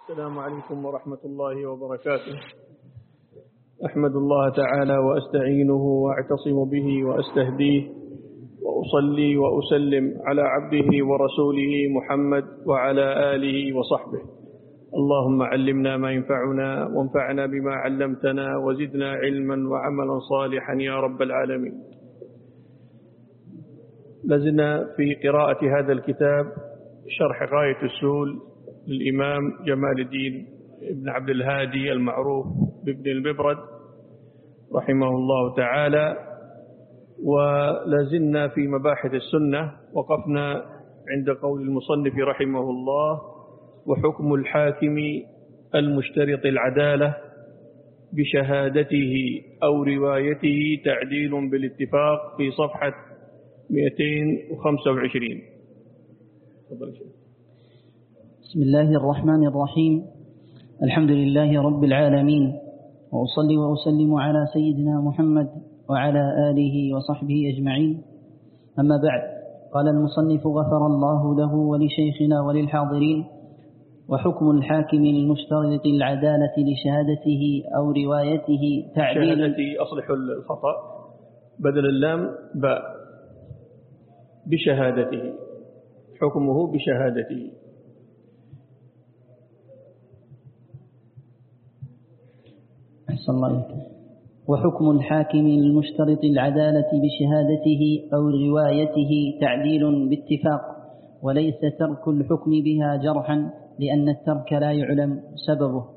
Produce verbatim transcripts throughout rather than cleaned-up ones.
السلام عليكم ورحمة الله وبركاته. أحمد الله تعالى وأستعينه وأعتصم به وأستهديه وأصلي وأسلم على عبده ورسوله محمد وعلى آله وصحبه. اللهم علمنا ما ينفعنا وانفعنا بما علمتنا وزدنا علما وعملا صالحا يا رب العالمين. لازلنا في قراءة هذا الكتاب شرح غاية السول للإمام جمال الدين ابن عبد الهادي المعروف بابن المبرد رحمه الله تعالى، ولازلنا في مباحث السنة. وقفنا عند قول المصنف رحمه الله: وحكم الحاكم المشترط العدالة بشهادته أو روايته تعديل بالاتفاق، في صفحة مئتين وخمسة وعشرين. بسم الله الرحمن الرحيم. الحمد لله رب العالمين، وأصلي وأسلم على سيدنا محمد وعلى آله وصحبه أجمعين. أما بعد، قال المصنف غفر الله له ولشيخنا وللحاضرين: وحكم الحاكم المشترط العدالة لشهادته أو روايته تعديل. شهادته أصلح الخطأ، بدل اللام باء، بشهادته، حكمه بشهادته. أحسن الله إليك. وحكم الحاكم المشترط العدالة بشهادته أو روايته تعديل باتفاق، وليس ترك الحكم بها جرحا، لأن الترك لا يعلم سببه.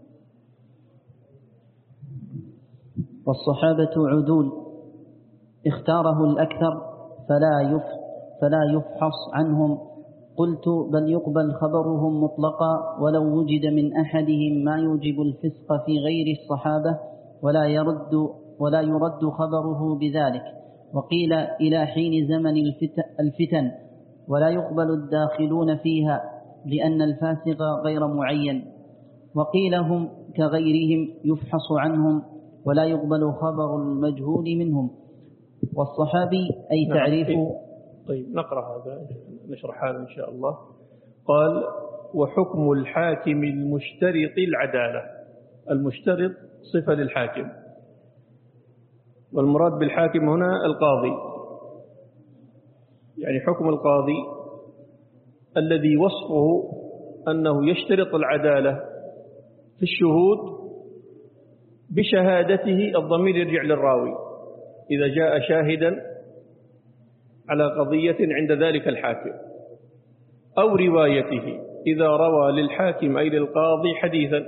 والصحابة عدول اختاره الأكثر فلا يف فلا يفحص عنهم. قلت: بل يقبل خبرهم مطلقا، ولو وجد من أحدهم ما يوجب الفسق في غير الصحابة، ولا يرد ولا يرد خبره بذلك. وقيل: إلى حين زمن الفتن، ولا يقبل الداخلون فيها، لأن الفاسق غير معين. وقيل: هم كغيرهم يفحص عنهم، ولا يقبل خبر المجهول منهم. والصحابي أي تعريف. طيب نقرأ هذا، نشرح هذا إن شاء الله. قال: وحكم الحاكم المشترط العدالة. المشترط صفة للحاكم، والمراد بالحاكم هنا القاضي، يعني حكم القاضي الذي وصفه أنه يشترط العدالة في الشهود بشهادته. الضمير يرجع للراوي، إذا جاء شاهدا على قضية عند ذلك الحاكم، أو روايته، إذا روى للحاكم أي للقاضي حديثا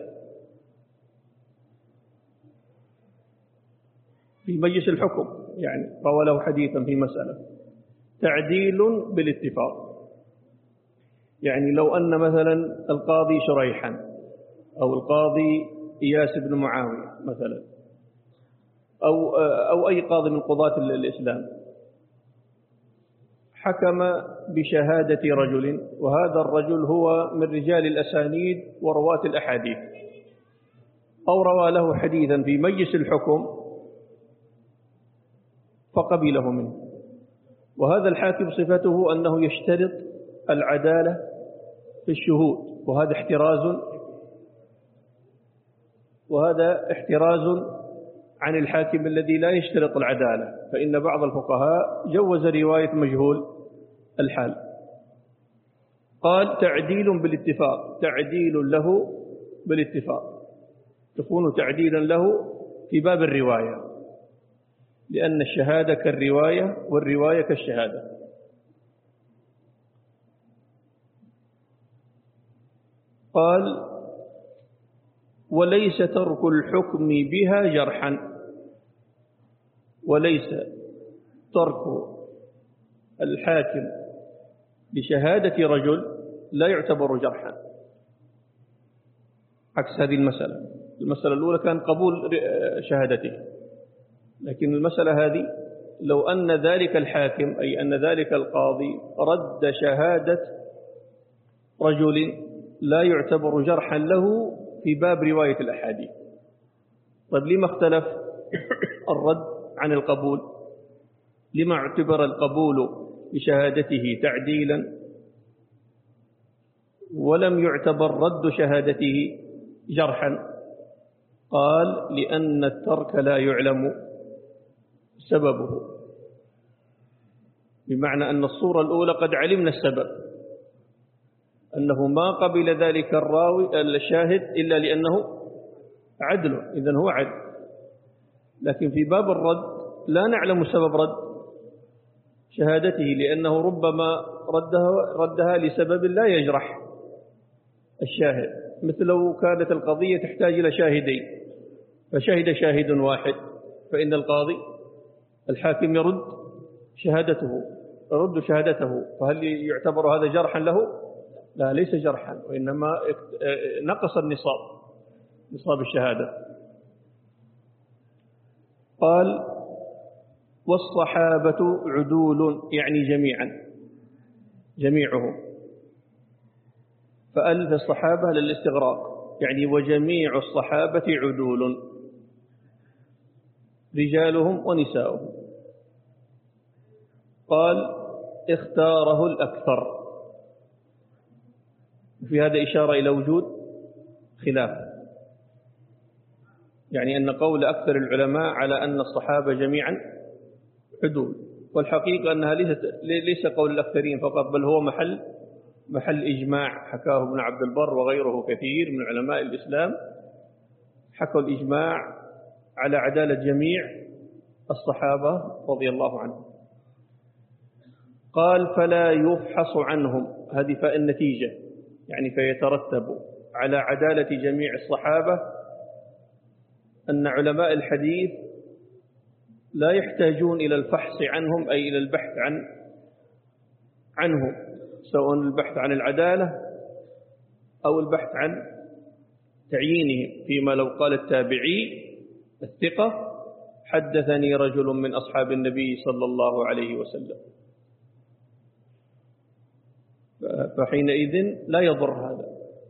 في مجلس الحكم، يعني روى له حديثا في مسألة، تعديل بالاتفاق. يعني لو أن مثلا القاضي شريحا أو القاضي إياس بن معاوية مثلا، أو, أو أي قاضي من قضاة الإسلام حكم بشهادة رجل، وهذا الرجل هو من رجال الأسانيد ورواة الأحاديث، أو روى له حديثا في مجلس الحكم فقبله منه، وهذا الحاكم صفته أنه يشترط العدالة في الشهود، وهذا احتراز وهذا احتراز عن الحاكم الذي لا يشترط العدالة، فإن بعض الفقهاء جوز رواية مجهول الحال. قال: تعديل بالاتفاق، تعديل له بالاتفاق، تكون تعديلا له في باب الرواية، لأن الشهادة كالرواية والرواية كالشهادة. قال: وليس ترك الحكم بها جرحا. وليس ترك الحاكم بشهادة رجل لا يعتبر جرحا، عكس هذه المسألة. المسألة الأولى كان قبول شهادته، لكن المسألة هذه لو أن ذلك الحاكم، أي أن ذلك القاضي، رد شهادة رجل لا يعتبر جرحا له في باب رواية الأحاديث. طيب لما اختلف الرد عن القبول؟ لما اعتبر القبول بشهادته تعديلا ولم يعتبر رد شهادته جرحا؟ قال لأن الترك لا يعلم سببه، بمعنى أن الصورة الأولى قد علمنا السبب، أنه ما قبل ذلك الراوي الشاهد إلا لأنه عدل، إذن هو عدل. لكن في باب الرد لا نعلم سبب رد شهادته، لأنه ربما ردها, ردها لسبب لا يجرح الشاهد، مثل لو كانت القضية تحتاج إلى شاهدين فشهد شاهد واحد، فإن القاضي الحاكم يرد شهادته يرد شهادته فهل يعتبر هذا جرحا له؟ لا، ليس جرحا، وإنما نقص النصاب نصاب الشهادة. قال والصحابة عدول، يعني جميعا جميعهم، فألف الصحابة للاستغراق، يعني وجميع الصحابة عدول رجالهم ونساؤهم. قال اختاره الأكثر، في هذا إشارة إلى وجود خلاف، يعني أن قول أكثر العلماء على أن الصحابة جميعا عدول، والحقيقة أنها ليس قول الأكثرين فقط، بل هو محل محل إجماع حكاه ابن عبد البر وغيره كثير من علماء الإسلام، حكوا الإجماع على عدالة جميع الصحابة رضي الله عنهم. قال فلا يفحص عنهم، هذه فاء النتيجة، يعني فيترتب على عدالة جميع الصحابة أن علماء الحديث لا يحتاجون إلى الفحص عنهم، أي إلى البحث عن عنهم، سواء البحث عن العدالة أو البحث عن تعيينهم، فيما لو قال التابعي الثقة حدثني رجل من أصحاب النبي صلى الله عليه وسلم، فحينئذ لا يضر هذا،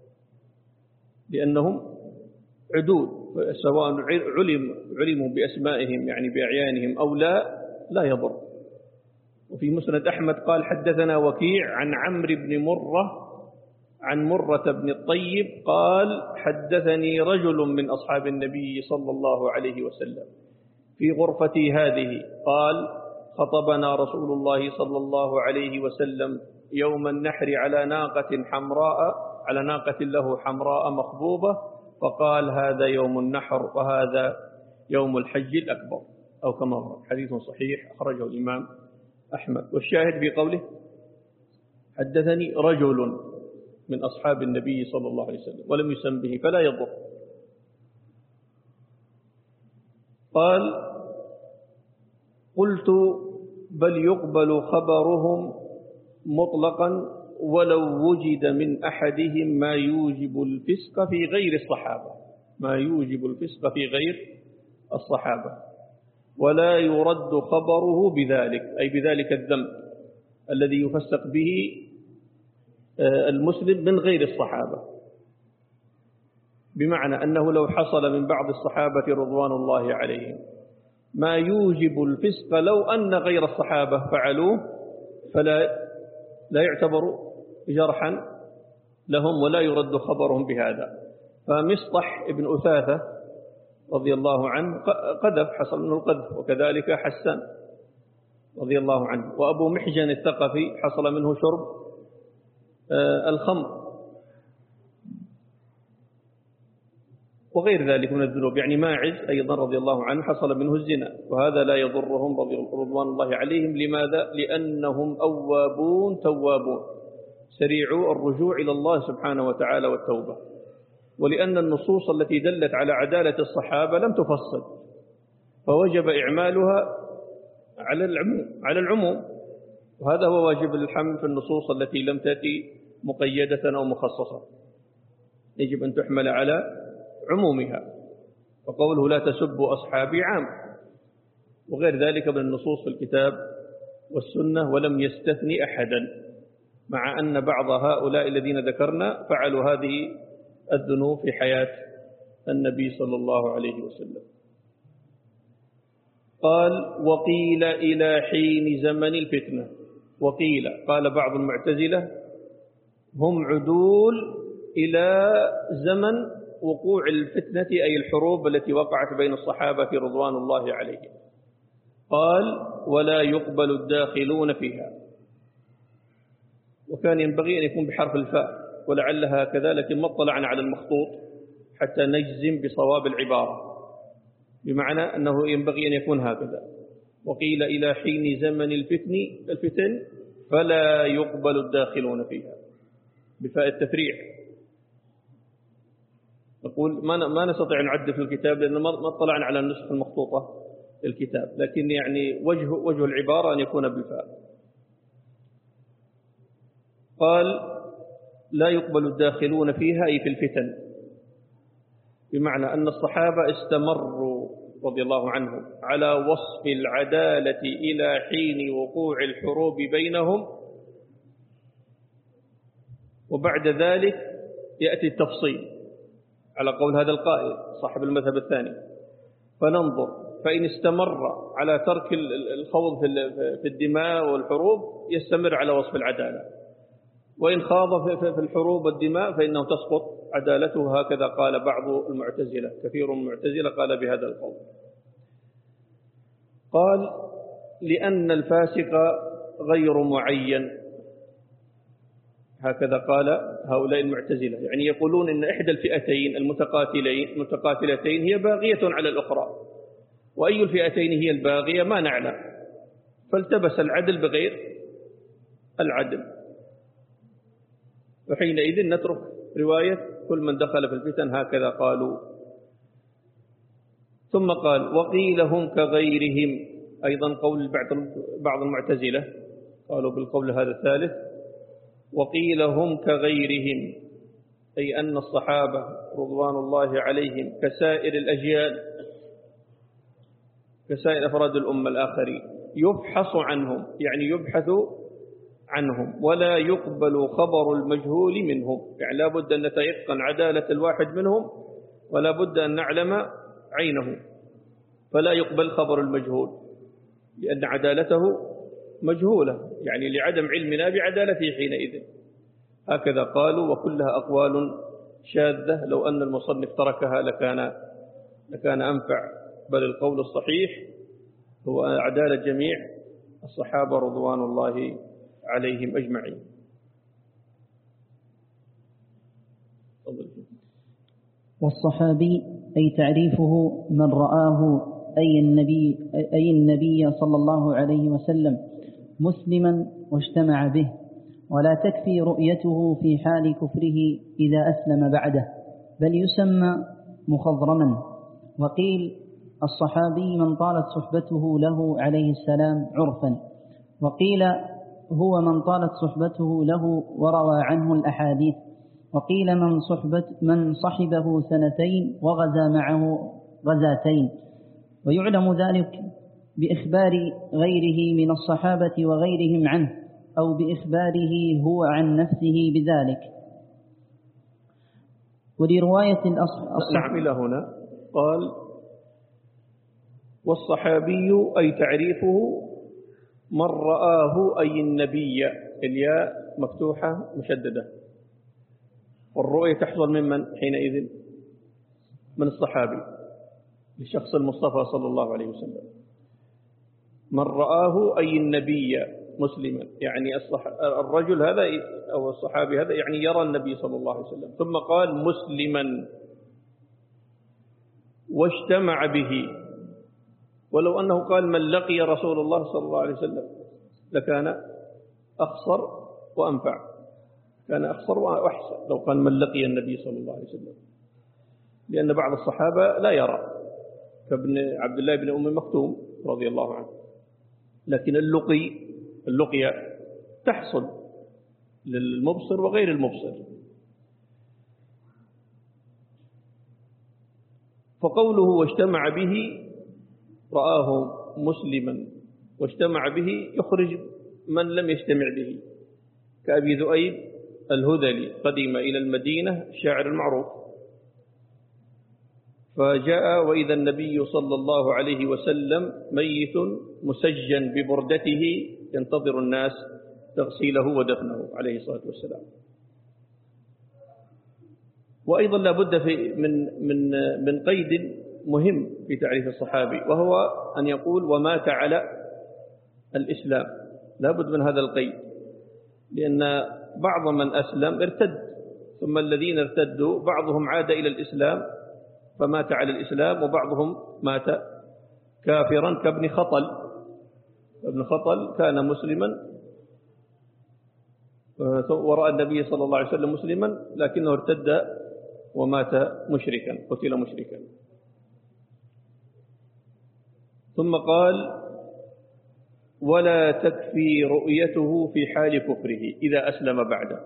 لأنهم عدول، سواء علم علموا بأسمائهم يعني بأعيانهم أو لا لا يضر. وفي مسند أحمد قال حدثنا وكيع عن عمرو بن مرة عن مرة بن الطيب قال حدثني رجل من أصحاب النبي صلى الله عليه وسلم في غرفتي هذه، قال خطبنا رسول الله صلى الله عليه وسلم يوم النحر على ناقة حمراء على ناقة له حمراء مخبوبة، فقال هذا يوم النحر وهذا يوم الحج الأكبر، أو كما هو حديث صحيح أخرجه الإمام أحمد. والشاهد بقوله حدثني رجل من أصحاب النبي صلى الله عليه وسلم ولم يسم به فلا يضر. قال قلت بل يقبل خبرهم مطلقا ولو وجد من أحدهم ما يوجب الفسق في غير الصحابة ما يوجب الفسق في غير الصحابة ولا يرد خبره بذلك، أي بذلك الذنب الذي يفسق به المسلم من غير الصحابة، بمعنى أنه لو حصل من بعض الصحابة رضوان الله عليهم ما يوجب الفسق لو أن غير الصحابة فعلوه فلا لا يعتبر جرحا لهم ولا يرد خبرهم بهذا. فمصطح ابن أثاثة رضي الله عنه قذف، حصل منه القذف، وكذلك حسان رضي الله عنه، وأبو محجن الثقفي حصل منه شرب الخمر وغير ذلك من الذنوب، يعني ماعز أيضا رضي الله عنه حصل منه الزنا، وهذا لا يضرهم رضوان الله عليهم. لماذا؟ لأنهم أوابون توابون سريعوا الرجوع إلى الله سبحانه وتعالى والتوبة، ولأن النصوص التي دلت على عدالة الصحابة لم تفصل، فوجب إعمالها على العموم على العموم وهذا هو واجب الحمل في النصوص التي لم تأتي مقيدة أو مخصصة، يجب أن تحمل على عمومها. وقوله لا تسبوا أصحابي عام، وغير ذلك من النصوص في الكتاب والسنة، ولم يستثني أحدا، مع أن بعض هؤلاء الذين ذكرنا فعلوا هذه الذنوب في حياة النبي صلى الله عليه وسلم. قال وقيل إلى حين زمن الفتنة، وقيل قال بعض المعتزلة هم عدول إلى زمن وقوع الفتنة أي الحروب التي وقعت بين الصحابة رضوان الله عليهم. قال ولا يقبل الداخلون فيها، وكان ينبغي أن يكون بحرف الفاء ولعلها كذا، لكن ما اطلعنا على المخطوط حتى نجزم بصواب العبارة، بمعنى أنه ينبغي أن يكون هكذا. وقيل إلى حين زمن الفتن الفتن فلا يقبل الداخلون فيها بفاء التفريع. نقول ما ما نستطيع أن نعد في الكتاب لأن ما اطلعنا على النسخ المخطوطة الكتاب، لكن يعني وجه وجه العبارة أن يكون بالفاء. قال لا يقبل الداخلون فيها أي في الفتن، بمعنى أن الصحابة استمروا رضي الله عنهم على وصف العدالة إلى حين وقوع الحروب بينهم، وبعد ذلك يأتي التفصيل على قول هذا القائل صاحب المذهب الثاني. فننظر، فإن استمر على ترك الخوض في الدماء والحروب يستمر على وصف العدالة، وإن خاض في الحروب والدماء فإنه تسقط عدالته. هكذا قال بعض المعتزلة، كثير من المعتزلة قال بهذا القول. قال لأن الفاسق غير معين، هكذا قال هؤلاء المعتزلة، يعني يقولون إن إحدى الفئتين المتقاتلين المتقاتلتين هي باغية على الأخرى، وأي الفئتين هي الباغية ما نعلم، فالتبس العدل بغير العدل، وحينئذ نترك رواية كل من دخل في الفتن، هكذا قالوا. ثم قال وقيل هم كغيرهم، أيضا قول بعض المعتزلة قالوا بالقول هذا الثالث، وقيل هم كغيرهم أي أن الصحابة رضوان الله عليهم كسائر الأجيال، كسائر أفراد الأمة الآخرين، يبحث عنهم، يعني يبحث عنهم ولا يقبل خبر المجهول منهم، يعني لا بد أن نتيقن عدالة الواحد منهم ولا بد أن نعلم عينه، فلا يقبل خبر المجهول لأن عدالته مجهولة، يعني لعدم علمنا بعدالته حينئذ. هكذا قالوا، وكلها أقوال شاذة، لو أن المصنف تركها لكان لكان أنفع، بل القول الصحيح هو عدالة جميع الصحابة رضوان الله عليهم أجمعين. والصحابي أي تعريفه من رآه أي النبي, أي النبي صلى الله عليه وسلم مسلما واجتمع به، ولا تكفي رؤيته في حال كفره إذا أسلم بعده، بل يسمى مخضرما. وقيل الصحابي من طالت صحبته له عليه السلام عرفا، وقيل هو من طالت صحبته له وروى عنه الأحاديث، وقيل من, صحبت من صحبه سنتين وغزا معه غزاتين. ويعلم ذلك بإخبار غيره من الصحابة وغيرهم عنه، أو بإخباره هو عن نفسه بذلك. ولرواية الأصحاب نعم إلى هنا قال والصحابي أي تعريفه من رآه أي النبي، الياء مفتوحة مشددة، والرؤية تحصل ممن حينئذ؟ من الصحابي لشخص المصطفى صلى الله عليه وسلم. من رآه أي النبي مسلما، يعني الرجل هذا أو الصحابي هذا يعني يرى النبي صلى الله عليه وسلم. ثم قال مسلما واجتمع به، ولو أنه قال من لقي رسول الله صلى الله عليه وسلم لكان أخصر وأنفع، كان أخصر وأحسن لو قال من لقي النبي صلى الله عليه وسلم، لأن بعض الصحابة لا يرى، كابن عبد الله بن أم مكتوم رضي الله عنه، لكن اللقي اللقية تحصل للمبصر وغير المبصر. فقوله واجتمع به، رآه مسلما واجتمع به يخرج من لم يجتمع به، كأبي ذؤيب الهذلي قدم إلى المدينة الشاعر المعروف، فجاء وإذا النبي صلى الله عليه وسلم ميت مسجن ببردته ينتظر الناس تغسيله ودفنه عليه الصلاة والسلام. وأيضا لا بد في من من من قيد مهم في تعريف الصحابي، وهو أن يقول ومات على الإسلام. لا بد من هذا القيد، لأن بعض من أسلم ارتد، ثم الذين ارتدوا بعضهم عاد إلى الإسلام فمات على الإسلام، وبعضهم مات كافرا كابن خطل. ابن خطل كان مسلما ورأى النبي صلى الله عليه وسلم مسلما، لكنه ارتد ومات مشركا، قتل مشركا. ثم قال ولا تكفي رؤيته في حال كفره إذا أسلم بعده.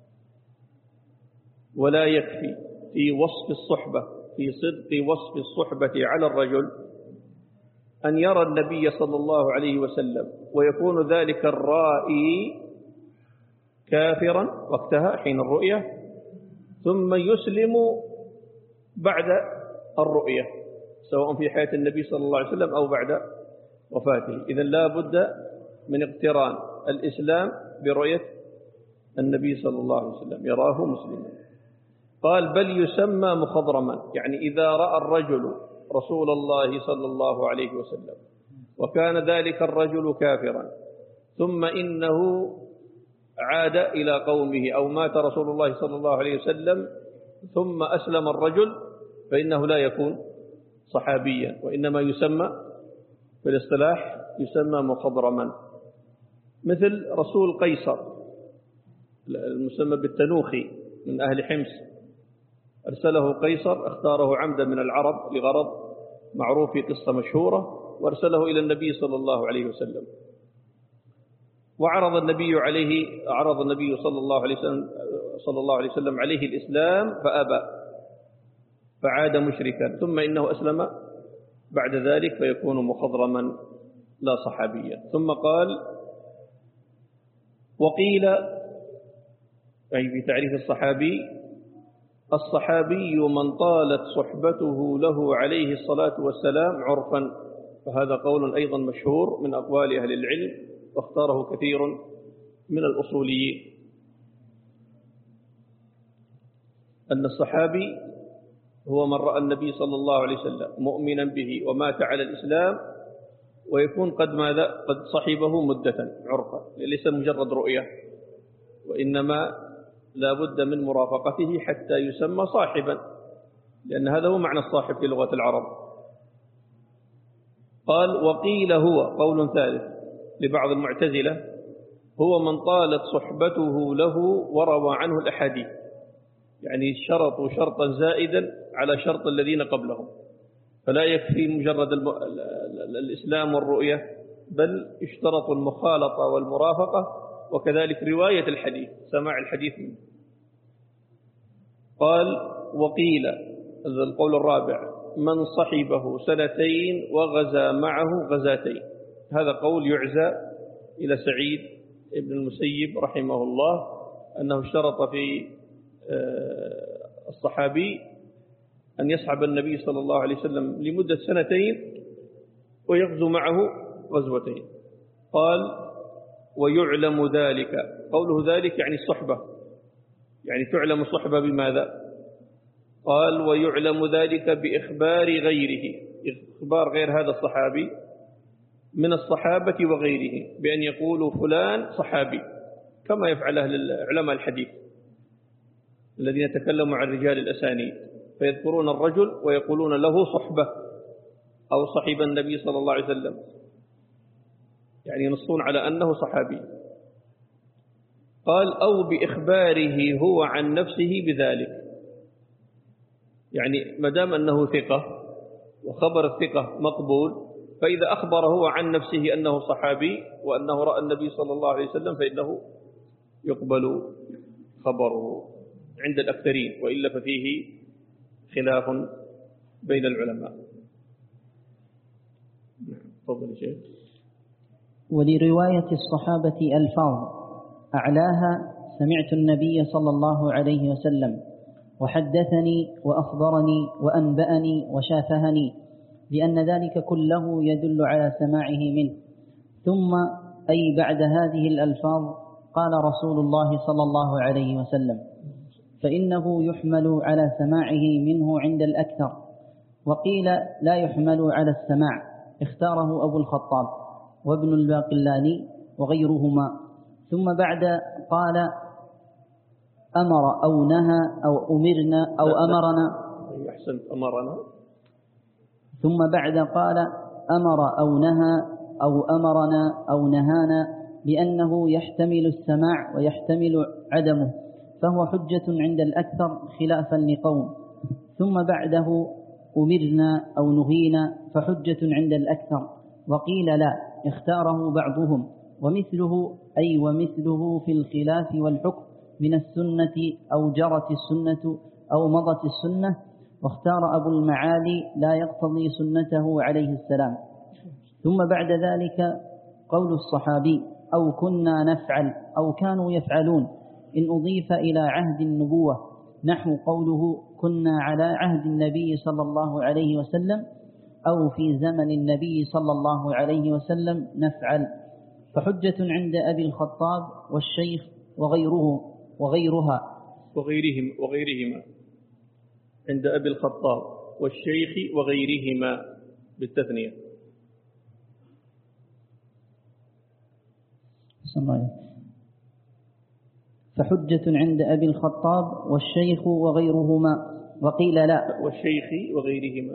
ولا يكفي في وصف الصحبة، في صدق وصف الصحبة على الرجل، أن يرى النبي صلى الله عليه وسلم ويكون ذلك الرائي كافرا وقتها حين الرؤية، ثم يسلم بعد الرؤية، سواء في حياة النبي صلى الله عليه وسلم أو بعد وفاته. إذن لا بد من اقتران الإسلام برؤية النبي صلى الله عليه وسلم، يراه مسلما. قال بل يسمى مخضرما، يعني إذا رأى الرجل رسول الله صلى الله عليه وسلم وكان ذلك الرجل كافرا، ثم إنه عاد إلى قومه أو مات رسول الله صلى الله عليه وسلم ثم أسلم الرجل، فإنه لا يكون صحابيا، وإنما يسمى في الاصطلاح يسمى مخضرما. مثل رسول قيصر المسمى بالتنوخي من أهل حمص، أرسله قيصر، اختاره عمدا من العرب لغرض معروف في قصة مشهورة، وأرسله إلى النبي صلى الله عليه وسلم، وعرض النبي عليه عرض النبي صلى الله عليه وسلم صلى الله عليه وسلم عليه الإسلام فأبى، فعاد مشركا، ثم إنه أسلم بعد ذلك فيكون مخضرما لا صحابيا. ثم قال وقيل، أي في تعريف الصحابي: الصحابي من طالت صحبته له عليه الصلاة والسلام عرفا. فهذا قول أيضا مشهور من أقوال أهل العلم، واختاره كثير من الأصوليين، أن الصحابي هو من رأى النبي صلى الله عليه وسلم مؤمنا به ومات على الإسلام، ويكون قد ماذا قد صحبه مدة عرفا، ليس مجرد رؤية، وإنما لا بد من مرافقته حتى يسمى صاحبا، لأن هذا هو معنى الصاحب في لغة العرب. قال وقيل هو قول ثالث لبعض المعتزلة: هو من طالت صحبته له وروى عنه الأحاديث، يعني شرطوا شرطا زائدا على شرط الذين قبلهم، فلا يكفي مجرد الإسلام والرؤية، بل اشترط المخالطة والمرافقة، وكذلك رواية الحديث، سماع الحديث منه. قال وقيل، هذا القول الرابع: من صحبه سنتين وغزا معه غزاتين. هذا قول يعزى إلى سعيد بن المسيب رحمه الله، أنه اشترط في الصحابي أن يصحب النبي صلى الله عليه وسلم لمدة سنتين ويغزو معه غزوتين. قال ويعلم ذلك، قوله ذلك يعني الصحبة، يعني تعلم الصحبة بماذا؟ قال ويعلم ذلك بإخبار غيره، إخبار غير هذا الصحابي من الصحابة وغيره، بأن يقولوا فلان صحابي، كما يفعل أهل علماء الحديث الذين يتكلموا عن رجال الأسانيد، فيذكرون الرجل ويقولون له صحبة أو صحب النبي صلى الله عليه وسلم، يعني ينصون على أنه صحابي. قال أو بإخباره هو عن نفسه بذلك، يعني مدام أنه ثقة وخبر الثقة مقبول، فإذا أخبر هو عن نفسه أنه صحابي وأنه رأى النبي صلى الله عليه وسلم فإنه يقبل خبره عند الأكثرين، وإلا ففيه خلاف بين العلماء. تفضل شيخ. ولرواية الصحابة ألفاظ، أعلاها سمعت النبي صلى الله عليه وسلم، وحدثني وأخبرني وأنبأني وشافهني، لأن ذلك كله يدل على سماعه منه. ثم أي بعد هذه الألفاظ قال رسول الله صلى الله عليه وسلم. فإنه يحمل على سماعه منه عند الأكثر، وقيل لا يحمل على السماع، اختاره أبو الخطاب وابن الباقلاني وغيرهما. ثم بعد قال أمر أو نهى أو أمرنا أو أمرنا أحسنت أمرنا. ثم بعد قال أمر أو نهى أو أمرنا أو نهانا، لأنه يحتمل السماع ويحتمل عدمه، فهو حجة عند الأكثر خلافا لقوم. ثم بعده أمرنا أو نهينا فحجة عند الأكثر، وقيل لا، اختاره بعضهم. ومثله أي ومثله في الخلاف والحكم من السنة أو جرت السنة أو مضت السنة، واختار أبو المعالي لا يقتضي سنته عليه السلام. ثم بعد ذلك قول الصحابي أو كنا نفعل أو كانوا يفعلون إن أضيف إلى عهد النبوة، نحو قوله كنا على عهد النبي صلى الله عليه وسلم أو في زمن النبي صلى الله عليه وسلم نفعل، فحجة عند أبي الخطاب والشيخ وغيره وغيرها وغيرهم وغيرهما عند أبي الخطاب والشيخ وغيرهما بالتثنية. فحجة عند أبي الخطاب والشيخ وغيرهما، وقيل لا، والشيخ وغيرهما.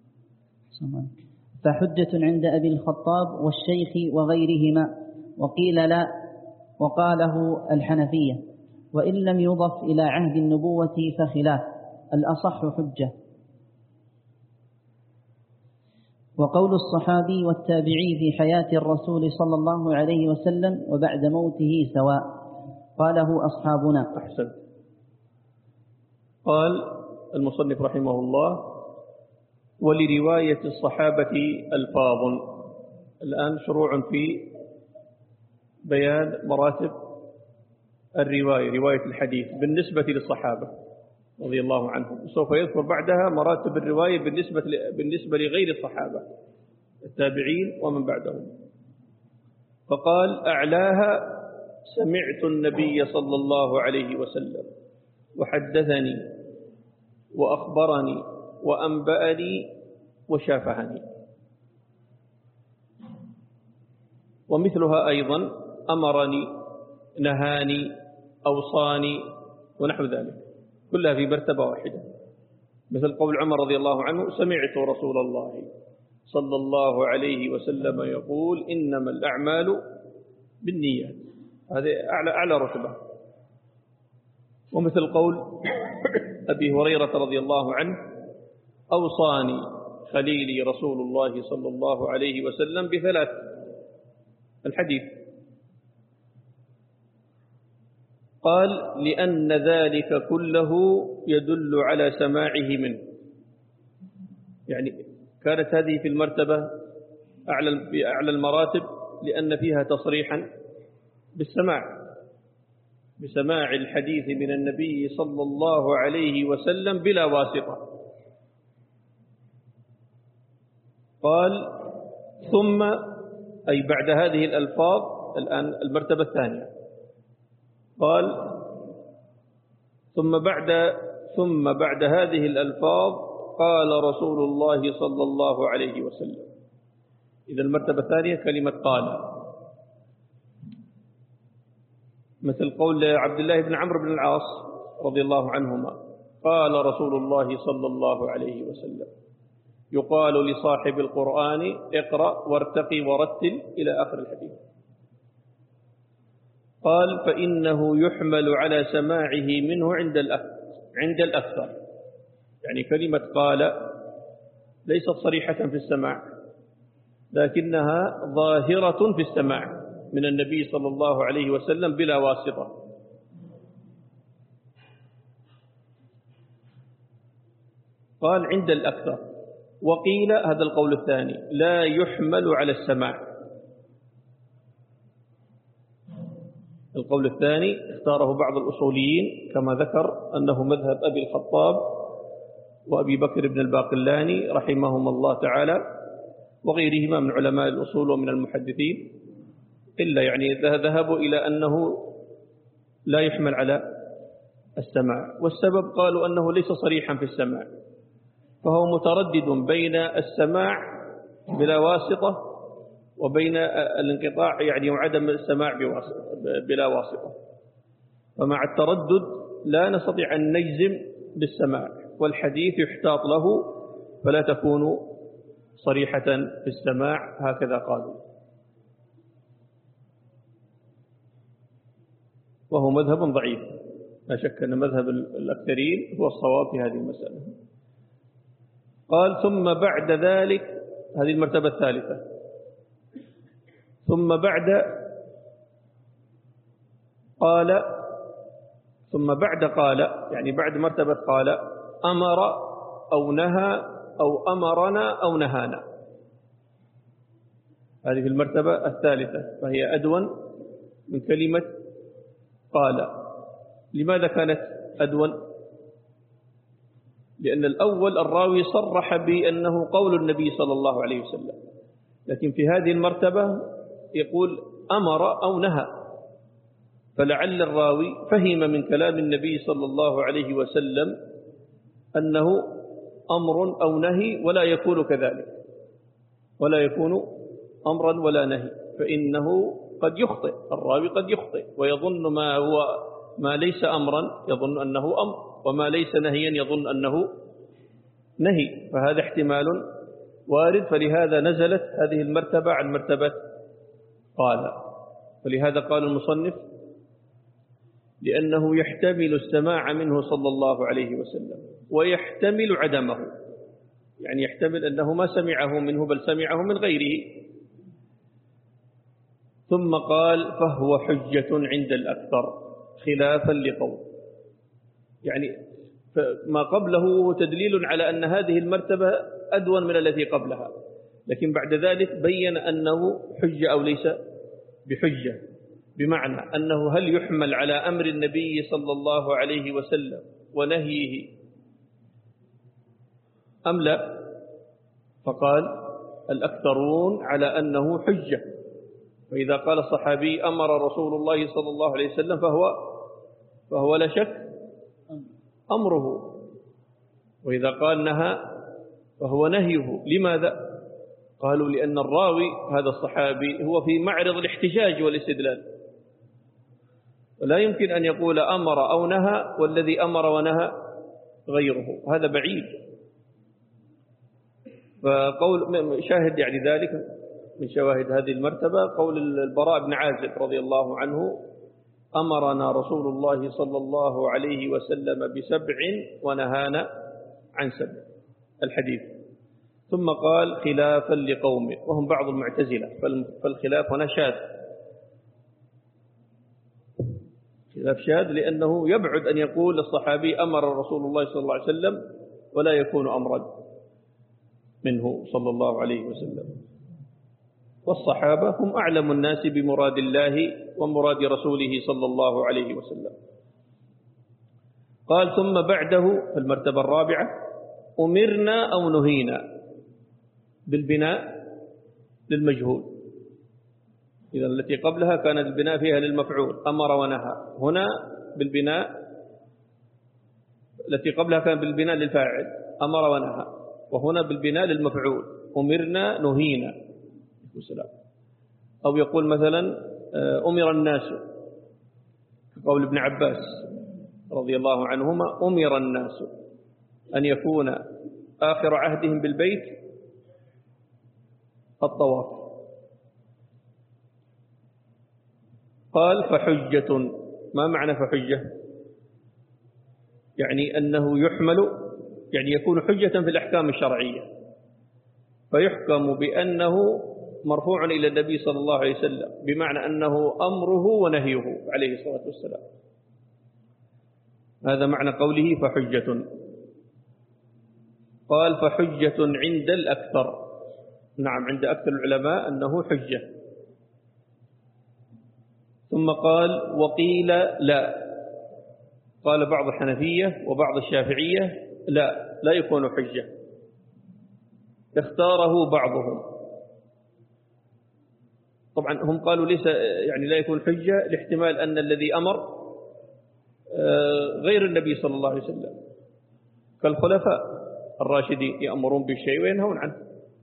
فحجة عند أبي الخطاب والشيخ وغيرهما، وقيل لا، وقاله الحنفية. وإن لم يضف إلى عهد النبوة فخلاف، الأصح حجة. وقول الصحابي والتابعي في حياة الرسول صلى الله عليه وسلم وبعد موته سواء، قاله أصحابنا. أحسن. قال المصنف رحمه الله: ولرواية الصحابة ألفاظ. الآن شروع في بيان مراتب الرواية، رواية الحديث بالنسبة للصحابة رضي الله عنهم، سوف يذكر بعدها مراتب الرواية بالنسبة بالنسبة لغير الصحابة التابعين ومن بعدهم. فقال: أعلاها سمعت النبي صلى الله عليه وسلم وحدثني وأخبرني وأنبأني وشافهني. ومثلها أيضا أمرني، نهاني، أوصاني ونحو ذلك، كلها في مرتبة واحدة. مثل قول عمر رضي الله عنه: سمعت رسول الله صلى الله عليه وسلم يقول إنما الأعمال بالنيات. هذه أعلى, أعلى رتبة. ومثل قول أبي هريرة رضي الله عنه: أوصاني خليلي رسول الله صلى الله عليه وسلم بثلاث، الحديث. قال: لأن ذلك كله يدل على سماعه منه. يعني كانت هذه في المرتبة أعلى, في أعلى المراتب، لأن فيها تصريحا بالسماع، بسماع الحديث من النبي صلى الله عليه وسلم بلا واسطة. قال: ثم أي بعد هذه الألفاظ، الآن المرتبة الثانية، قال: ثم بعد ثم بعد هذه الألفاظ قال رسول الله صلى الله عليه وسلم. إذا المرتبة الثانية كلمة قال، مثل قول عبد الله بن عمرو بن العاص رضي الله عنهما: قال رسول الله صلى الله عليه وسلم. يقال لصاحب القرآن: اقرأ وارتقي ورتل، إلى آخر الحديث. قال: فإنه يحمل على سماعه منه عند عند الأكثر. يعني كلمة قال ليست صريحة في السماع، لكنها ظاهرة في السماع من النبي صلى الله عليه وسلم بلا واسطة. قال: عند الأكثر. وقيل، هذا القول الثاني، لا يحمل على السماع. القول الثاني اختاره بعض الأصوليين كما ذكر أنه مذهب أبي الخطاب وأبي بكر بن الباقلاني رحمهما الله تعالى وغيرهما من علماء الأصول ومن المحدثين، إلا يعني ذهبوا إلى أنه لا يحمل على السماع. والسبب قالوا أنه ليس صريحا في السماع، فهو متردد بين السماع بلا واسطة وبين الانقطاع يعني وعدم السماع بلا واسطة. فمع التردد لا نستطيع أن نجزم بالسماع، والحديث يحتاط له فلا تكون صريحة في السماع، هكذا قالوا. وهو مذهب ضعيف، لا شك أن مذهب الأكثرين هو الصواب في هذه المسألة. قال ثم بعد ذلك، هذه المرتبة الثالثة، ثم بعد قال ثم بعد قال يعني بعد مرتبة قال أمر أو نهى أو أمرنا أو نهانا، هذه المرتبة الثالثة، فهي أدون من كلمة قال. لماذا كانت أدون؟ لأن الأول الراوي صرح بأنه قول النبي صلى الله عليه وسلم، لكن في هذه المرتبة يقول أمر أو نهى، فلعل الراوي فهم من كلام النبي صلى الله عليه وسلم أنه أمر أو نهي، ولا يكون كذلك، ولا يكون أمرا ولا نهي، فإنه قد يخطئ الراوي، قد يخطئ ويظن ما هو ما ليس أمرا يظن أنه أمر، وما ليس نهيا يظن أنه نهي، فهذا احتمال وارد. فلهذا نزلت هذه المرتبة عن مرتبة قال. فلهذا قال المصنف لأنه يحتمل السماع منه صلى الله عليه وسلم ويحتمل عدمه، يعني يحتمل أنه ما سمعه منه بل سمعه من غيره. ثم قال فهو حجة عند الأكثر خلافا لقول، يعني ما قبله تدليل على أن هذه المرتبة أدون من التي قبلها، لكن بعد ذلك بين أنه حجة أو ليس بحجة، بمعنى أنه هل يحمل على أمر النبي صلى الله عليه وسلم ونهيه أم لا؟ فقال الأكثرون على أنه حجة. فإذا قال الصحابي أمر رسول الله صلى الله عليه وسلم فهو فهو لا شك أمره، وإذا قال نهى فهو نهيه. لماذا؟ قالوا لأن الراوي هذا الصحابي هو في معرض الاحتجاج والاستدلال، ولا يمكن أن يقول أمر أو نهى والذي أمر ونهى غيره، هذا بعيد. فقول شاهد يعني ذلك من شواهد هذه المرتبة قول البراء بن عازب رضي الله عنه أمرنا رسول الله صلى الله عليه وسلم بسبع ونهانا عن سبع، الحديث. ثم قال خلافا لقوم وهم بعض المعتزلة، فالخلاف هنا شاذ، خلاف شاذ لأنه يبعد أن يقول الصحابي أمر رسول الله صلى الله عليه وسلم ولا يكون أمرا منه صلى الله عليه وسلم. والصحابة هم أعلم الناس بمراد الله ومراد رسوله صلى الله عليه وسلم. قال ثم بعده في المرتبة الرابعة أمرنا أو نهينا بالبناء للمجهول، إذا التي قبلها كان البناء فيها للمفعول أمر ونهى، هنا بالبناء التي قبلها كان بالبناء للفاعل أمر ونهى، وهنا بالبناء للمفعول أمرنا نهينا. أو يقول مثلا أمر الناس كقول ابن عباس رضي الله عنهما أمر الناس أن يكون آخر عهدهم بالبيت الطواف. قال فحجة، ما معنى فحجة؟ يعني أنه يحمل، يعني يكون حجة في الأحكام الشرعية، فيحكم بأنه مرفوع إلى النبي صلى الله عليه وسلم، بمعنى أنه أمره ونهيه عليه الصلاة والسلام. هذا معنى قوله فحجة. قال فحجة عند الأكثر، نعم عند أكثر العلماء أنه حجة. ثم قال وقيل لا، قال بعض الحنفية وبعض الشافعية لا لا يكون حجة، اختاره بعضهم. طبعا هم قالوا ليس يعني لا يكون حجة لاحتمال أن الذي أمر غير النبي صلى الله عليه وسلم كالخلفاء الراشدين يأمرون بالشيء وينهون عنه.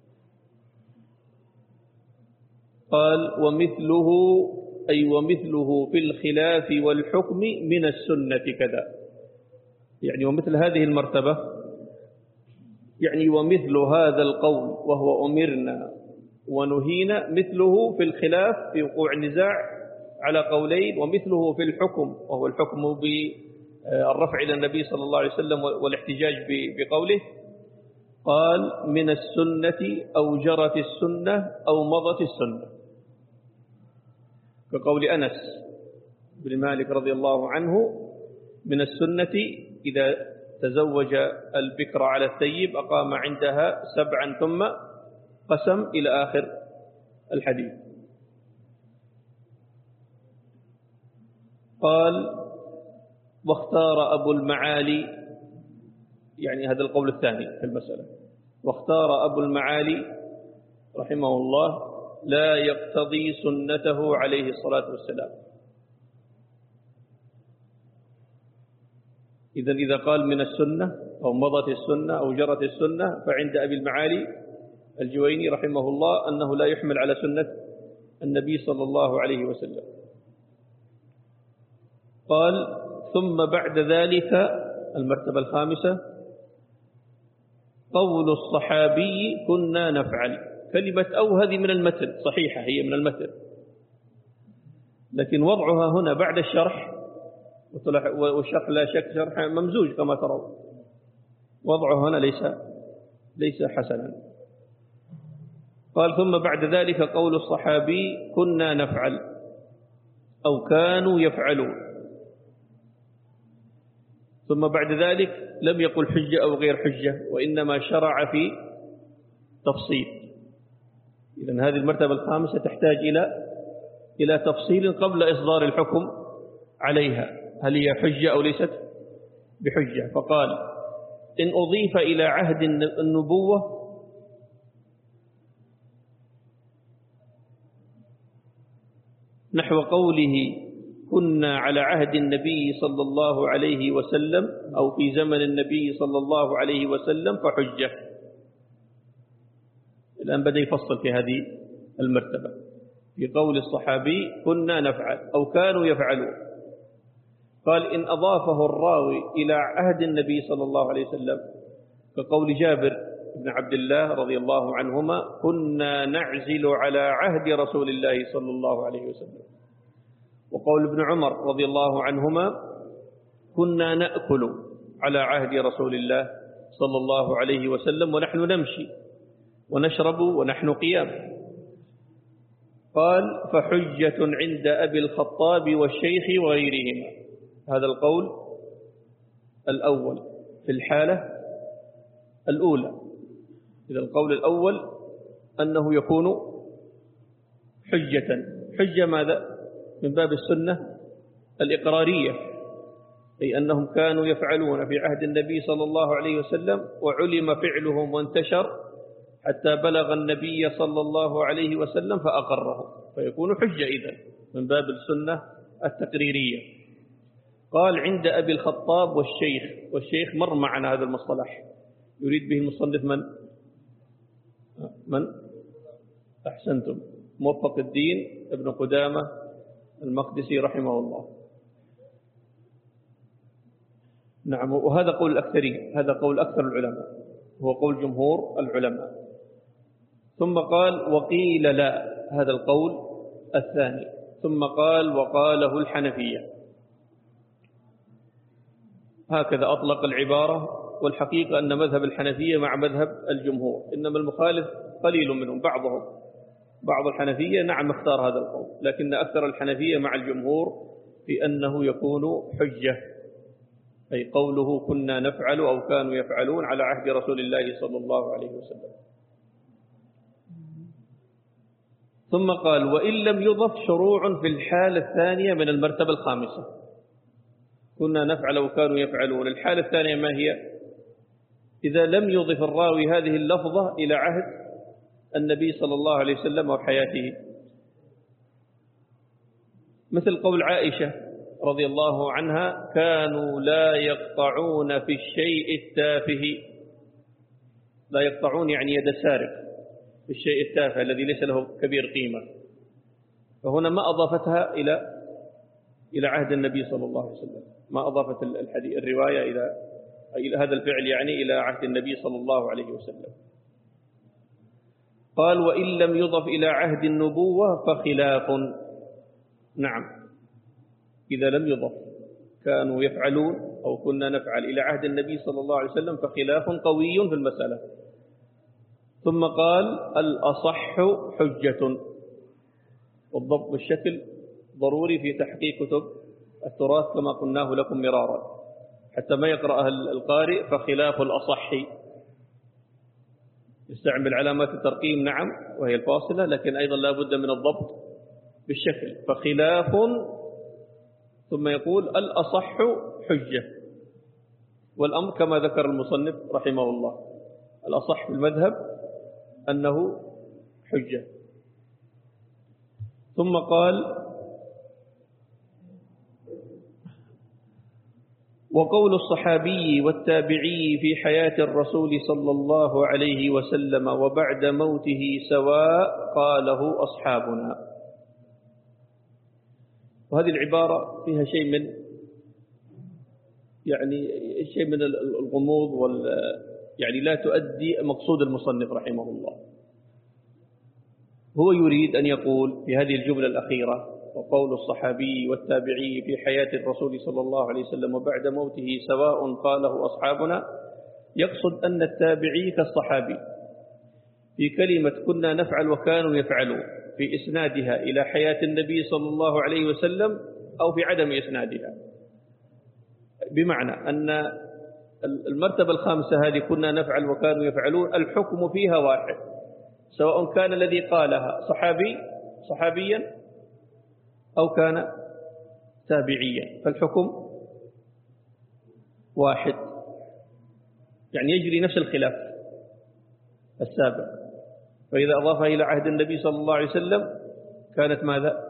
قال ومثله أي ومثله في الخلاف والحكم من السنة كذا، يعني ومثل هذه المرتبة، يعني ومثل هذا القول وهو أمرنا ونهينا مثله في الخلاف في وقوع النزاع على قولين، ومثله في الحكم وهو الحكم بالرفع إلى النبي صلى الله عليه وسلم والاحتجاج بقوله. قال من السنة أو جرت السنة أو مضت السنة، كقول أنس بن مالك رضي الله عنه من السنة إذا تزوج البكر على الثيب أقام عندها سبعا ثم قسم إلى آخر الحديث. قال واختار أبو المعالي، يعني هذا القول الثاني في المسألة، واختار أبو المعالي رحمه الله لا يقتضي سنته عليه الصلاة والسلام. إذن إذا قال من السنة أو مضت السنة أو جرت السنة، فعند أبي المعالي الجويني رحمه الله أنه لا يحمل على سنة النبي صلى الله عليه وسلم. قال ثم بعد ذلك المرتبة الخامسة قول الصحابي كنا نفعل. كلمة أو هذه من المتن صحيحة، هي من المتن، لكن وضعها هنا بعد الشرح، والشرح لا شك شرح ممزوج كما ترون، وضعه هنا ليس ليس حسنا. قال ثم بعد ذلك قول الصحابي كنا نفعل أو كانوا يفعلون، ثم بعد ذلك لم يقل حجة أو غير حجة، وإنما شرع في تفصيل. إذن هذه المرتبة الخامسة تحتاج إلى إلى تفصيل قبل إصدار الحكم عليها، هل هي حجة أو ليست بحجة. فقال إن أضيف إلى عهد النبوة نحو قوله كنا على عهد النبي صلى الله عليه وسلم أو في زمن النبي صلى الله عليه وسلم فحجة. الآن بدأ يفصل في هذه المرتبة في قول الصحابي كنا نفعل أو كانوا يفعلون. قال إن أضافه الراوي إلى عهد النبي صلى الله عليه وسلم كقول جابر بن عبد الله رضي الله عنهما كنا نعزل على عهد رسول الله صلى الله عليه وسلم، وقول ابن عمر رضي الله عنهما كنا نأكل على عهد رسول الله صلى الله عليه وسلم ونحن نمشي ونشرب ونحن قيام. قال فحجة عند أبي الخطاب والشيخ وغيرهما. هذا القول الأول في الحالة الأولى. إذا القول الأول أنه يكون حجة. حجة ماذا؟ من باب السنة الإقرارية، أي أنهم كانوا يفعلون في عهد النبي صلى الله عليه وسلم وعلم فعلهم وانتشر حتى بلغ النبي صلى الله عليه وسلم فأقره، فيكون حجة إذن من باب السنة التقريرية. قال عند أبي الخطاب والشيخ، والشيخ مر معنا هذا المصطلح، يريد به المصنف من؟ من؟ أحسنتم، موفق الدين ابن قدامة المقدسي رحمه الله. نعم، وهذا قول الأكثرين، هذا قول أكثر العلماء، هو قول جمهور العلماء. ثم قال وقيل لا، هذا القول الثاني. ثم قال وقاله الحنفية. هكذا أطلق العبارة، والحقيقة أن مذهب الحنفية مع مذهب الجمهور، إنما المخالف قليل منهم، بعضهم بعض الحنفية نعم اختار هذا القول، لكن أكثر الحنفية مع الجمهور في أنه يكون حجة، أي قوله كنا نفعل أو كانوا يفعلون على عهد رسول الله صلى الله عليه وسلم. ثم قال وإن لم يضف شروع في الحالة الثانية من المرتبة الخامسة. كنا نفعل أو كانوا يفعلون، الحالة الثانية ما هي؟ إذا لم يضف الراوي هذه اللفظة إلى عهد النبي صلى الله عليه وسلم وحياته، مثل قول عائشة رضي الله عنها كانوا لا يقطعون في الشيء التافه، لا يقطعون يعني يد السارق في الشيء التافه الذي ليس له كبير قيمة، فهنا ما أضافتها إلى إلى عهد النبي صلى الله عليه وسلم، ما أضافت الحديث الرواية إلى إلى هذا الفعل يعني إلى عهد النبي صلى الله عليه وسلم. قال وإن لم يضف إلى عهد النبوة فخلاف. نعم، إذا لم يضف كانوا يفعلون أو كنا نفعل إلى عهد النبي صلى الله عليه وسلم فخلاف قوي في المسألة. ثم قال الأصح حجة، والضبط بالشكل ضروري في تحقيق كتب التراث كما قلناه لكم مرارا، حتى ما يقرأها القارئ فخلاف الأصح، يستعمل علامات الترقيم نعم وهي الفاصلة، لكن أيضا لا بد من الضبط بالشكل، فخلاف ثم يقول الأصح حجة، والأمر كما ذكر المصنف رحمه الله، الأصح في المذهب أنه حجة. ثم قال وقول الصحابي والتابعي في حياة الرسول صلى الله عليه وسلم وبعد موته سواء قاله أصحابنا. وهذه العبارة فيها شيء من يعني شيء من الغموض وال يعني لا تؤدي مقصود المصنف رحمه الله. هو يريد أن يقول في هذه الجملة الأخيرة وقول الصحابي والتابعي في حياة الرسول صلى الله عليه وسلم وبعد موته سواء قاله أصحابنا، يقصد أن التابعي كالصحابي في كلمة كنا نفعل وكانوا يفعلون في إسنادها إلى حياة النبي صلى الله عليه وسلم أو في عدم إسنادها، بمعنى أن المرتبة الخامسة هذه كنا نفعل وكانوا يفعلون الحكم فيها واحد، سواء كان الذي قالها صحابي صحابيا أو كان تابعيا، فالحكم واحد، يعني يجري نفس الخلاف السابق. فإذا أضافها إلى عهد النبي صلى الله عليه وسلم كانت ماذا؟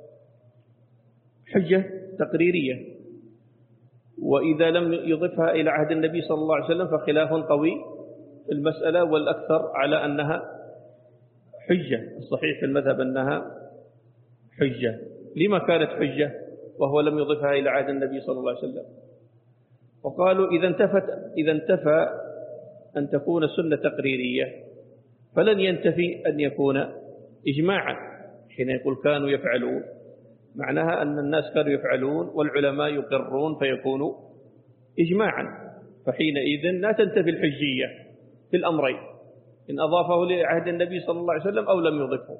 حجة تقريرية، وإذا لم يضفها إلى عهد النبي صلى الله عليه وسلم فخلاف قوي في المسألة، والأكثر على أنها حجة، الصحيح في المذهب أنها حجة. لما كانت حجة وهو لم يضفها إلى عهد النبي صلى الله عليه وسلم؟ وقالوا إذا انتفت إذا انتفى أن تكون سنة تقريرية فلن ينتفي أن يكون إجماعا. حين يقول كانوا يفعلون معناها أن الناس كانوا يفعلون والعلماء يقرون فيكون إجماعا، فحينئذ لا تنتفي الحجية في الأمرين إن أضافه لعهد النبي صلى الله عليه وسلم أو لم يضفه.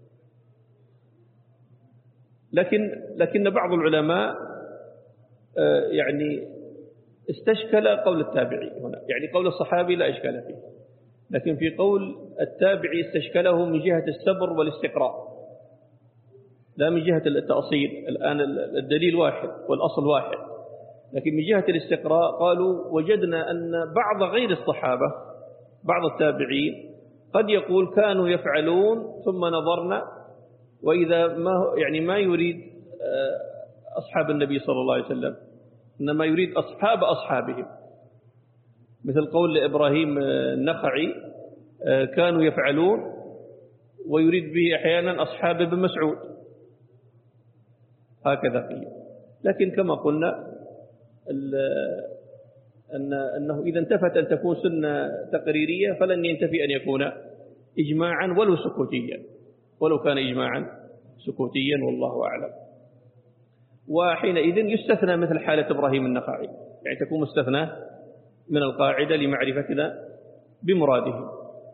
لكن لكن بعض العلماء يعني استشكل قول التابعي هنا، يعني قول الصحابي لا إشكال فيه، لكن في قول التابعي استشكله من جهة السبر والاستقراء لا من جهة التأصيل. الآن الدليل واحد والأصل واحد، لكن من جهة الاستقراء قالوا وجدنا أن بعض غير الصحابة بعض التابعين قد يقول كانوا يفعلون ثم نظرنا وإذا ما يعني ما يريد أصحاب النبي صلى الله عليه وسلم إنما يريد أصحاب أصحابهم، مثل قول لإبراهيم النخعي كانوا يفعلون ويريد به أحيانا أصحاب ابن مسعود، هكذا فيه. لكن كما قلنا أن أنه إذا انتفت أن تكون سنة تقريرية فلن ينتفي أن يكون إجماعا ولو سكوتيا، ولو كان إجماعا سكوتيا والله أعلم. وحينئذ يستثنى مثل حالة إبراهيم النخعي، يعني تكون مستثنى من القاعدة لمعرفتنا بمراده.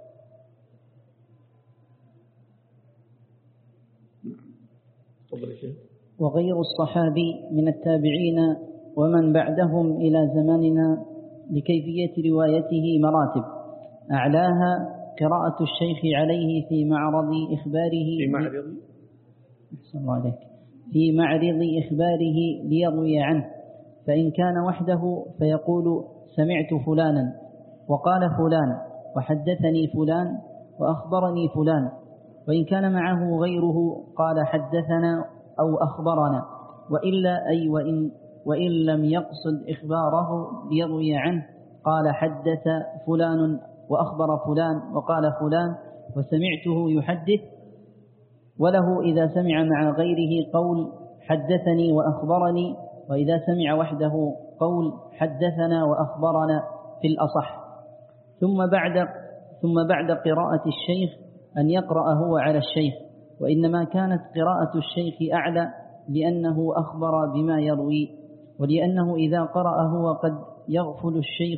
وغير الصحابي من التابعين ومن بعدهم إلى زماننا لكيفية روايته مراتب، أعلاها قراءة الشيخ عليه في معرض إخباره في معرض عليك في معرض إخباره ليروي عنه، فإن كان وحده فيقول سمعت فلانا وقال فلان وحدثني فلان وأخبرني فلان، وإن كان معه غيره قال حدثنا أو أخبرنا، وإلا أي وإن, وإن لم يقصد إخباره ليروي عنه قال حدث فلان وأخبر فلان وقال فلان وسمعته يحدث، وله إذا سمع مع غيره قول حدثني وأخبرني، وإذا سمع وحده قول حدثنا وأخبرنا في الأصح. ثم بعد ثم بعد قراءة الشيخ أن يقرأ هو على الشيخ، وإنما كانت قراءة الشيخ أعلى لأنه أخبر بما يروي، ولأنه إذا قرأ هو قد يغفل الشيخ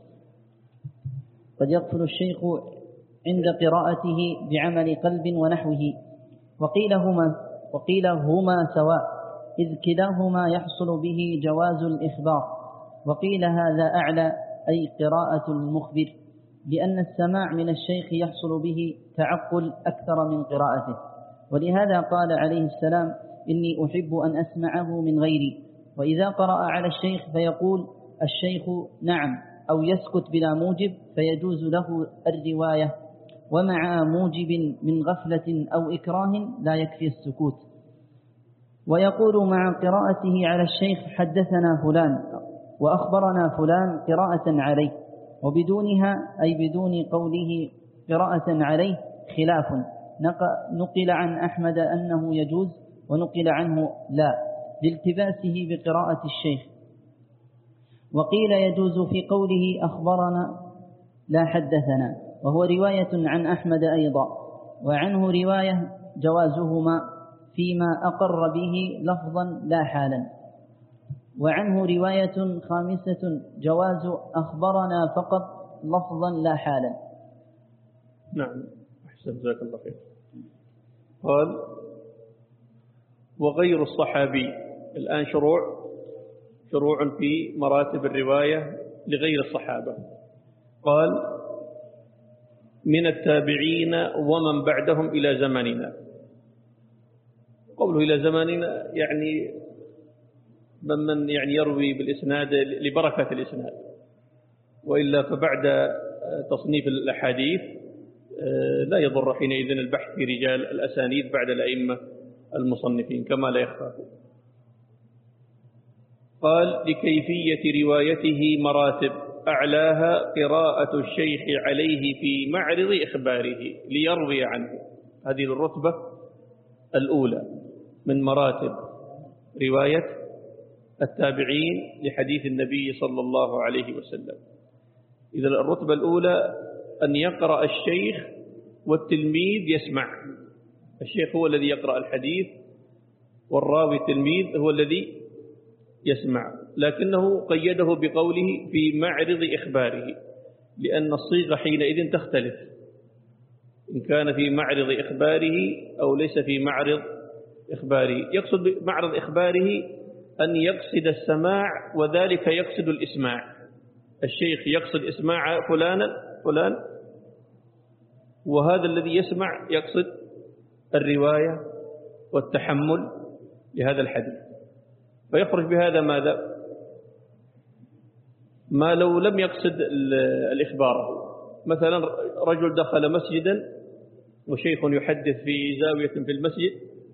قد يغفل الشيخ عند قراءته بعمل قلب ونحوه. وقيل هما, وقيل هما سواء، إذ كلاهما يحصل به جواز الإخبار، وقيل هذا أعلى أي قراءة المخبر، لأن السماع من الشيخ يحصل به تعقل أكثر من قراءته. ولهذا قال عليه السلام إني أحب أن أسمعه من غيري. وإذا قرأ على الشيخ فيقول الشيخ نعم أو يسكت بلا موجب فيجوز له الرواية، ومع موجب من غفلة أو إكراه لا يكفي السكوت. ويقول مع قراءته على الشيخ حدثنا فلان وأخبرنا فلان قراءة عليه، وبدونها أي بدون قوله قراءة عليه خلاف، نقل عن أحمد أنه يجوز ونقل عنه لا لالتباسه بقراءة الشيخ. وقيل يجوز في قوله أخبرنا لا حدثنا، وهو رواية عن أحمد أيضا، وعنه رواية جوازهما فيما أقر به لفظا لا حالا. وعنه رواية خامسة جواز أخبرنا فقط لفظا لا حالا. نعم، أحسن، جزاك الله خير. قال وغير الصحابي. الآن شروع شروع في مراتب الرواية لغير الصحابة. قال من التابعين ومن بعدهم إلى زماننا. قوله إلى زماننا يعني من يعني يروي بالإسناد لبركة الإسناد، وإلا فبعد تصنيف الأحاديث لا يضر حينئذ البحث في رجال الأسانيد بعد الأئمة المصنفين كما لا يخفى. قال لكيفية روايته مراتب، أعلاها قراءة الشيخ عليه في معرض إخباره ليروي عنه. هذه الرتبة الأولى من مراتب رواية التابعين لحديث النبي صلى الله عليه وسلم. إذا الرتبة الأولى أن يقرأ الشيخ والتلميذ يسمع. الشيخ هو الذي يقرأ الحديث، والراوي التلميذ هو الذي يسمع، لكنه قيده بقوله في معرض إخباره، لأن الصيغة حينئذ تختلف إن كان في معرض إخباره أو ليس في معرض إخباره. يقصد بمعرض إخباره أن يقصد السماع، وذلك يقصد الإسماع. الشيخ يقصد إسماع فلانا فلان، وهذا الذي يسمع يقصد الرواية والتحمل لهذا الحديث. فيخرج بهذا ماذا؟ ما لو لم يقصد الإخبار. مثلا رجل دخل مسجدا وشيخ يحدث في زاوية في المسجد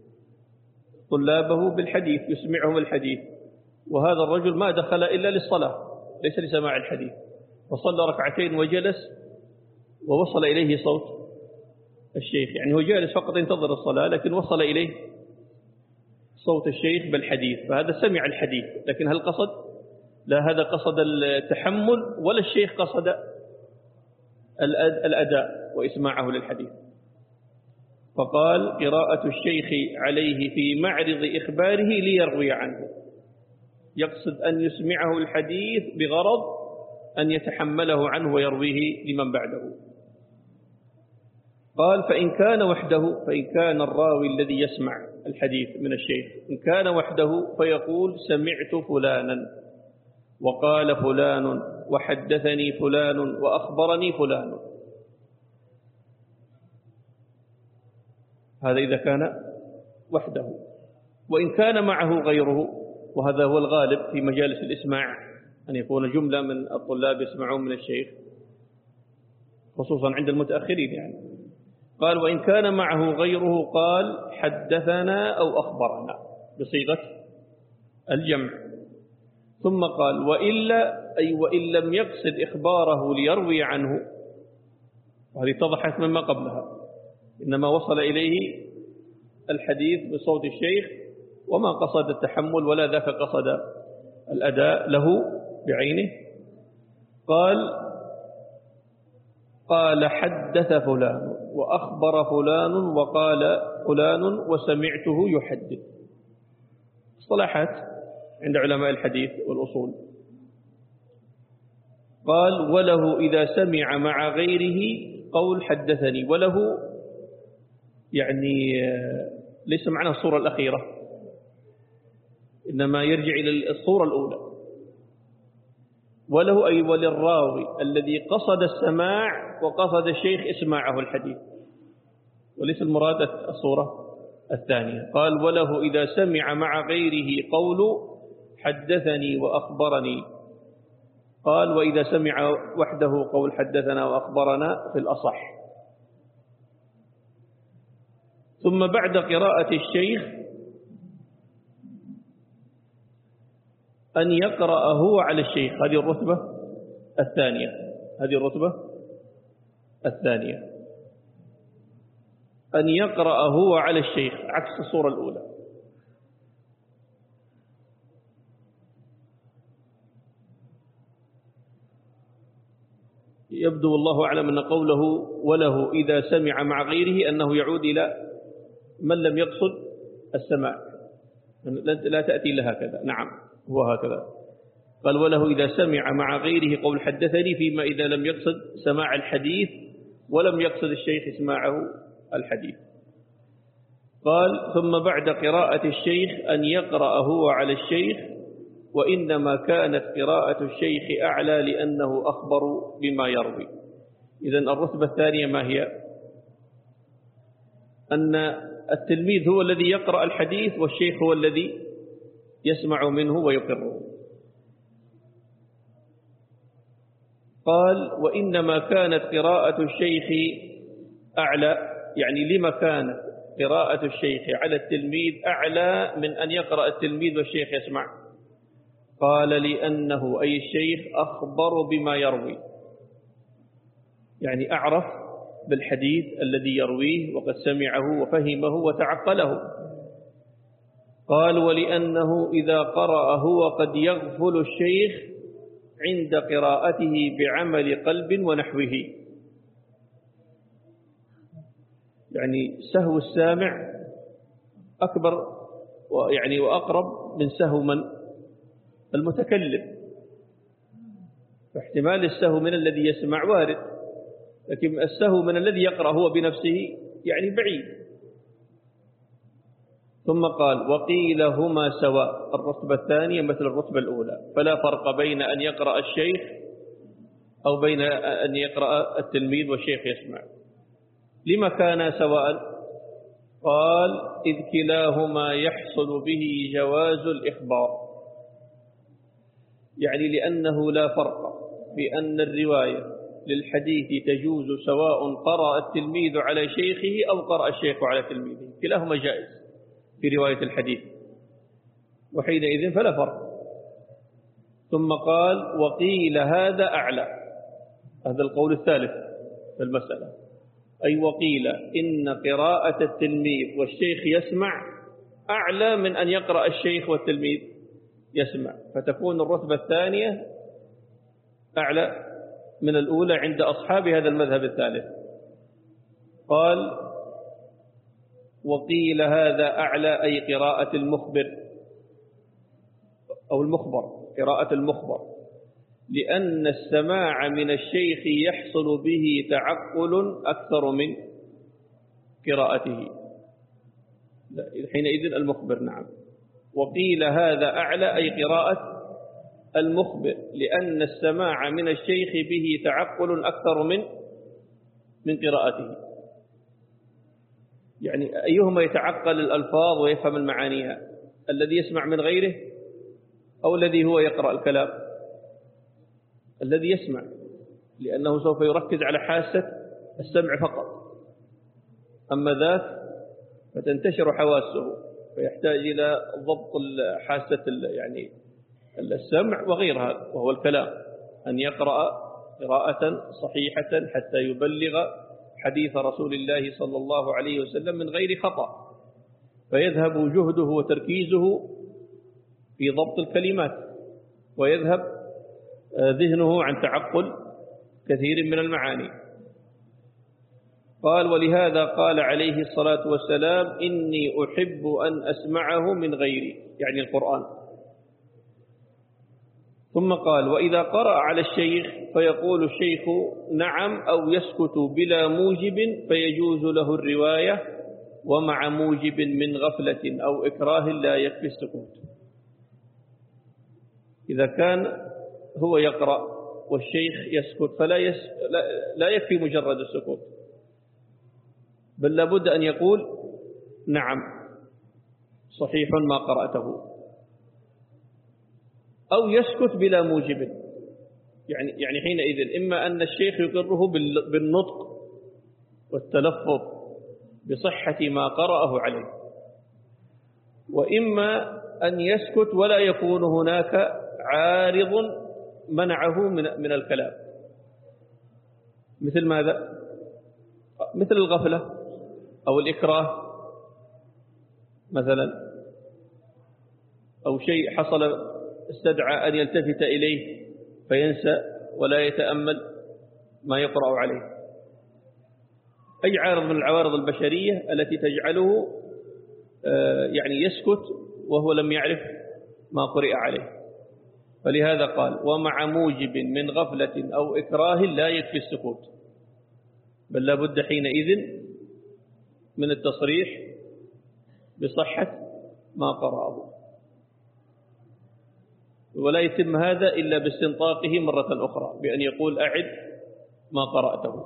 طلابه بالحديث يسمعهم الحديث، وهذا الرجل ما دخل إلا للصلاة ليس لسماع الحديث، وصلى ركعتين وجلس ووصل إليه صوت الشيخ، يعني هو جالس فقط ينتظر الصلاة لكن وصل إليه صوت الشيخ بالحديث، فهذا سمع الحديث. لكن هل قصد؟ لا، هذا قصد التحمل، ولا الشيخ قصد الأداء وإسماعه للحديث. فقال قراءة الشيخ عليه في معرض إخباره ليروي عنه، يقصد أن يسمعه الحديث بغرض أن يتحمله عنه ويرويه لمن بعده. قال فإن كان وحده، فإن كان الراوي الذي يسمع الحديث من الشيخ إن كان وحده فيقول سمعت فلانا وقال فلان وحدثني فلان وأخبرني فلان. هذا إذا كان وحده. وإن كان معه غيره، وهذا هو الغالب في مجالس الإسماع أن يكون جملة من الطلاب يسمعون من الشيخ خصوصا عند المتأخرين يعني. قال وإن كان معه غيره قال حدثنا أو أخبرنا بصيغة الجمع. ثم قال وإلا أي وإن لم يقصد إخباره ليروي عنه، وهذه اتضحت مما قبلها، إنما وصل إليه الحديث بصوت الشيخ وما قصد التحمل ولا ذاك قصد الأداء له بعينه. قال قال حدث فلان وأخبر فلان وقال فلان وسمعته يحدث. اصطلاحات عند علماء الحديث والأصول. قال وله إذا سمع مع غيره قول حدثني، وله يعني ليس معنى الصورة الأخيرة، إنما يرجع إلى الصورة الأولى. وله أي وللراوي الذي قصد السماع وقصد الشيخ إسماعه الحديث، وليس المراد الصورة الثانية. قال وله إذا سمع مع غيره قول حدثني وأخبرني. قال وإذا سمع وحده قول حدثنا وأخبرنا في الأصح. ثم بعد قراءة الشيخ أن يقرأ هو على الشيخ، هذه الرتبة الثانية، هذه الرتبة الثانية أن يقرأ هو على الشيخ عكس الصورة الأولى. يبدو والله أعلم أن قوله وله إذا سمع مع غيره أنه يعود إلى من لم يقصد السماع، لا تأتي إلا هكذا. نعم هو هكذا. قال وله إذا سمع مع غيره قول حدثني، فيما إذا لم يقصد سماع الحديث ولم يقصد الشيخ اسماعه الحديث. قال ثم بعد قراءة الشيخ أن يقرأ هو على الشيخ، وإنما كانت قراءة الشيخ أعلى لأنه أخبر بما يروي. إذن الرتبة الثانية ما هي؟ أن التلميذ هو الذي يقرأ الحديث والشيخ هو الذي يسمع منه ويقره. قال وإنما كانت قراءة الشيخ أعلى، يعني لما كانت قراءة الشيخ على التلميذ أعلى من أن يقرأ التلميذ والشيخ يسمع؟ قال لأنه أي الشيخ أخبر بما يروي، يعني أعرف بالحديث الذي يرويه وقد سمعه وفهمه وتعقله. قال ولأنه إذا قرأ هو قد يغفل الشيخ عند قراءته بعمل قلب ونحوه، يعني سهو السامع أكبر يعني وأقرب من سهو من المتكلم، فاحتمال السهو من الذي يسمع وارد، لكن السهو من الذي يقرأ هو بنفسه يعني بعيد. ثم قال وقيل هما سواء، الرتبة الثانية مثل الرتبة الأولى، فلا فرق بين أن يقرأ الشيخ أو بين أن يقرأ التلميذ والشيخ يسمع. لما كان سواء؟ قال إذ كلاهما يحصل به جواز الإخبار، يعني لأنه لا فرق في أن الرواية للحديث تجوز سواء قرأ التلميذ على شيخه أو قرأ الشيخ على تلميذه، كلاهما جائز في رواية الحديث، وحينئذ فلا فرق. ثم قال وقيل هذا أعلى، هذا القول الثالث في المسألة، أي وقيل إن قراءة التلميذ والشيخ يسمع أعلى من أن يقرأ الشيخ والتلميذ يسمع، فتكون الرتبة الثانية أعلى من الأولى عند أصحاب هذا المذهب الثالث. قال وقيل هذا أعلى أي قراءة المخبر أو المخبر، قراءة المخبر، لأن السماع من الشيخ يحصل به تعقل أكثر من قراءته، حينئذ المخبر. نعم وقيل هذا أعلى أي قراءة المخبر، لأن السماع من الشيخ به تعقل أكثر من من قراءته، يعني أيهما يتعقل الألفاظ ويفهم المعانيها، الذي يسمع من غيره أو الذي هو يقرأ الكلام؟ الذي يسمع، لأنه سوف يركز على حاسة السمع فقط، أما ذاك فتنتشر حواسه فيحتاج إلى ضبط حاسة يعني السمع وغيرها، وهو الكلام، أن يقرأ قراءة صحيحة حتى يبلغ حديث رسول الله صلى الله عليه وسلم من غير خطأ، فيذهب جهده وتركيزه في ضبط الكلمات، ويذهب ذهنه عن تعقل كثير من المعاني. قال: ولهذا قال عليه الصلاة والسلام: إني أحب أن أسمعه من غيري، يعني القرآن. ثم قال: وإذا قرأ على الشيخ فيقول الشيخ نعم أو يسكت بلا موجب فيجوز له الرواية، ومع موجب من غفلة أو إكراه لا يكفي السكوت. إذا كان هو يقرأ والشيخ يسكت فلا يس... لا... لا يكفي مجرد السكوت، بل لابد أن يقول نعم صحيح ما قرأته، أو يسكت بلا موجب. يعني يعني حينئذ إما أن الشيخ يقره بالنطق والتلفظ بصحة ما قرأه عليه، وإما أن يسكت ولا يكون هناك عارض منعه من من الكلام. مثل ماذا؟ مثل الغفلة أو الإكراه مثلا، أو شيء حصل استدعى أن يلتفت إليه فينسى ولا يتأمل ما يقرأ عليه. أي عارض من العوارض البشرية التي تجعله يعني يسكت وهو لم يعرف ما قرئ عليه. فلهذا قال: ومع موجب من غفلة أو إكراه لا يكفي السكوت، بل لا بد حينئذ من التصريح بصحة ما قرأه، ولا يتم هذا إلا باستنطاقه مرة أخرى بأن يقول أعد ما قرأته.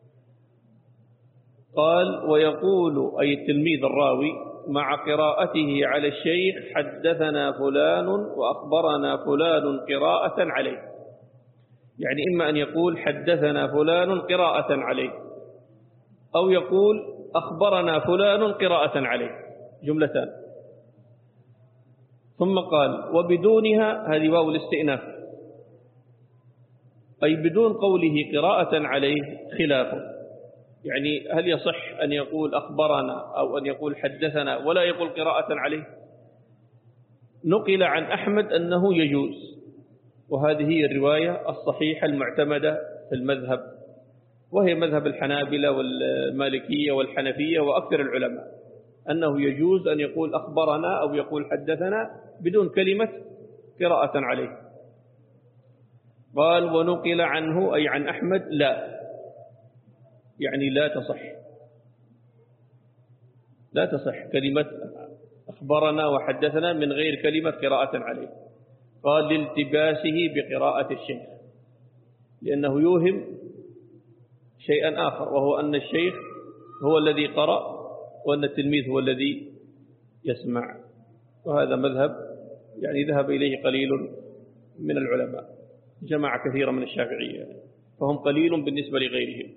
قال: ويقول أي التلميذ الراوي مع قراءته على الشيخ حدثنا فلان وأخبرنا فلان قراءة عليه، يعني إما أن يقول حدثنا فلان قراءة عليه، أو يقول أخبرنا فلان قراءة عليه، جملتان. ثم قال: وبدونها، هذه واو الاستئناف، أي بدون قوله قراءة عليه خلافه. يعني هل يصح أن يقول أخبرنا أو أن يقول حدثنا ولا يقول قراءة عليه؟ نقل عن أحمد أنه يجوز، وهذه هي الرواية الصحيحة المعتمدة في المذهب، وهي مذهب الحنابلة والمالكية والحنفية وأكثر العلماء، أنه يجوز أن يقول أخبرنا أو يقول حدثنا بدون كلمة قراءة عليه. قال: ونقل عنه أي عن أحمد لا، يعني لا تصح، لا تصح كلمة أخبرنا وحدثنا من غير كلمة قراءة عليه. قال: لالتباسه بقراءة الشيخ، لأنه يوهم شيئا آخر، وهو أن الشيخ هو الذي قرأ وأن التلميذ هو الذي يسمع، وهذا مذهب يعني ذهب إليه قليل من العلماء، جماعة كثيرة من الشافعية، فهم قليل بالنسبة لغيرهم.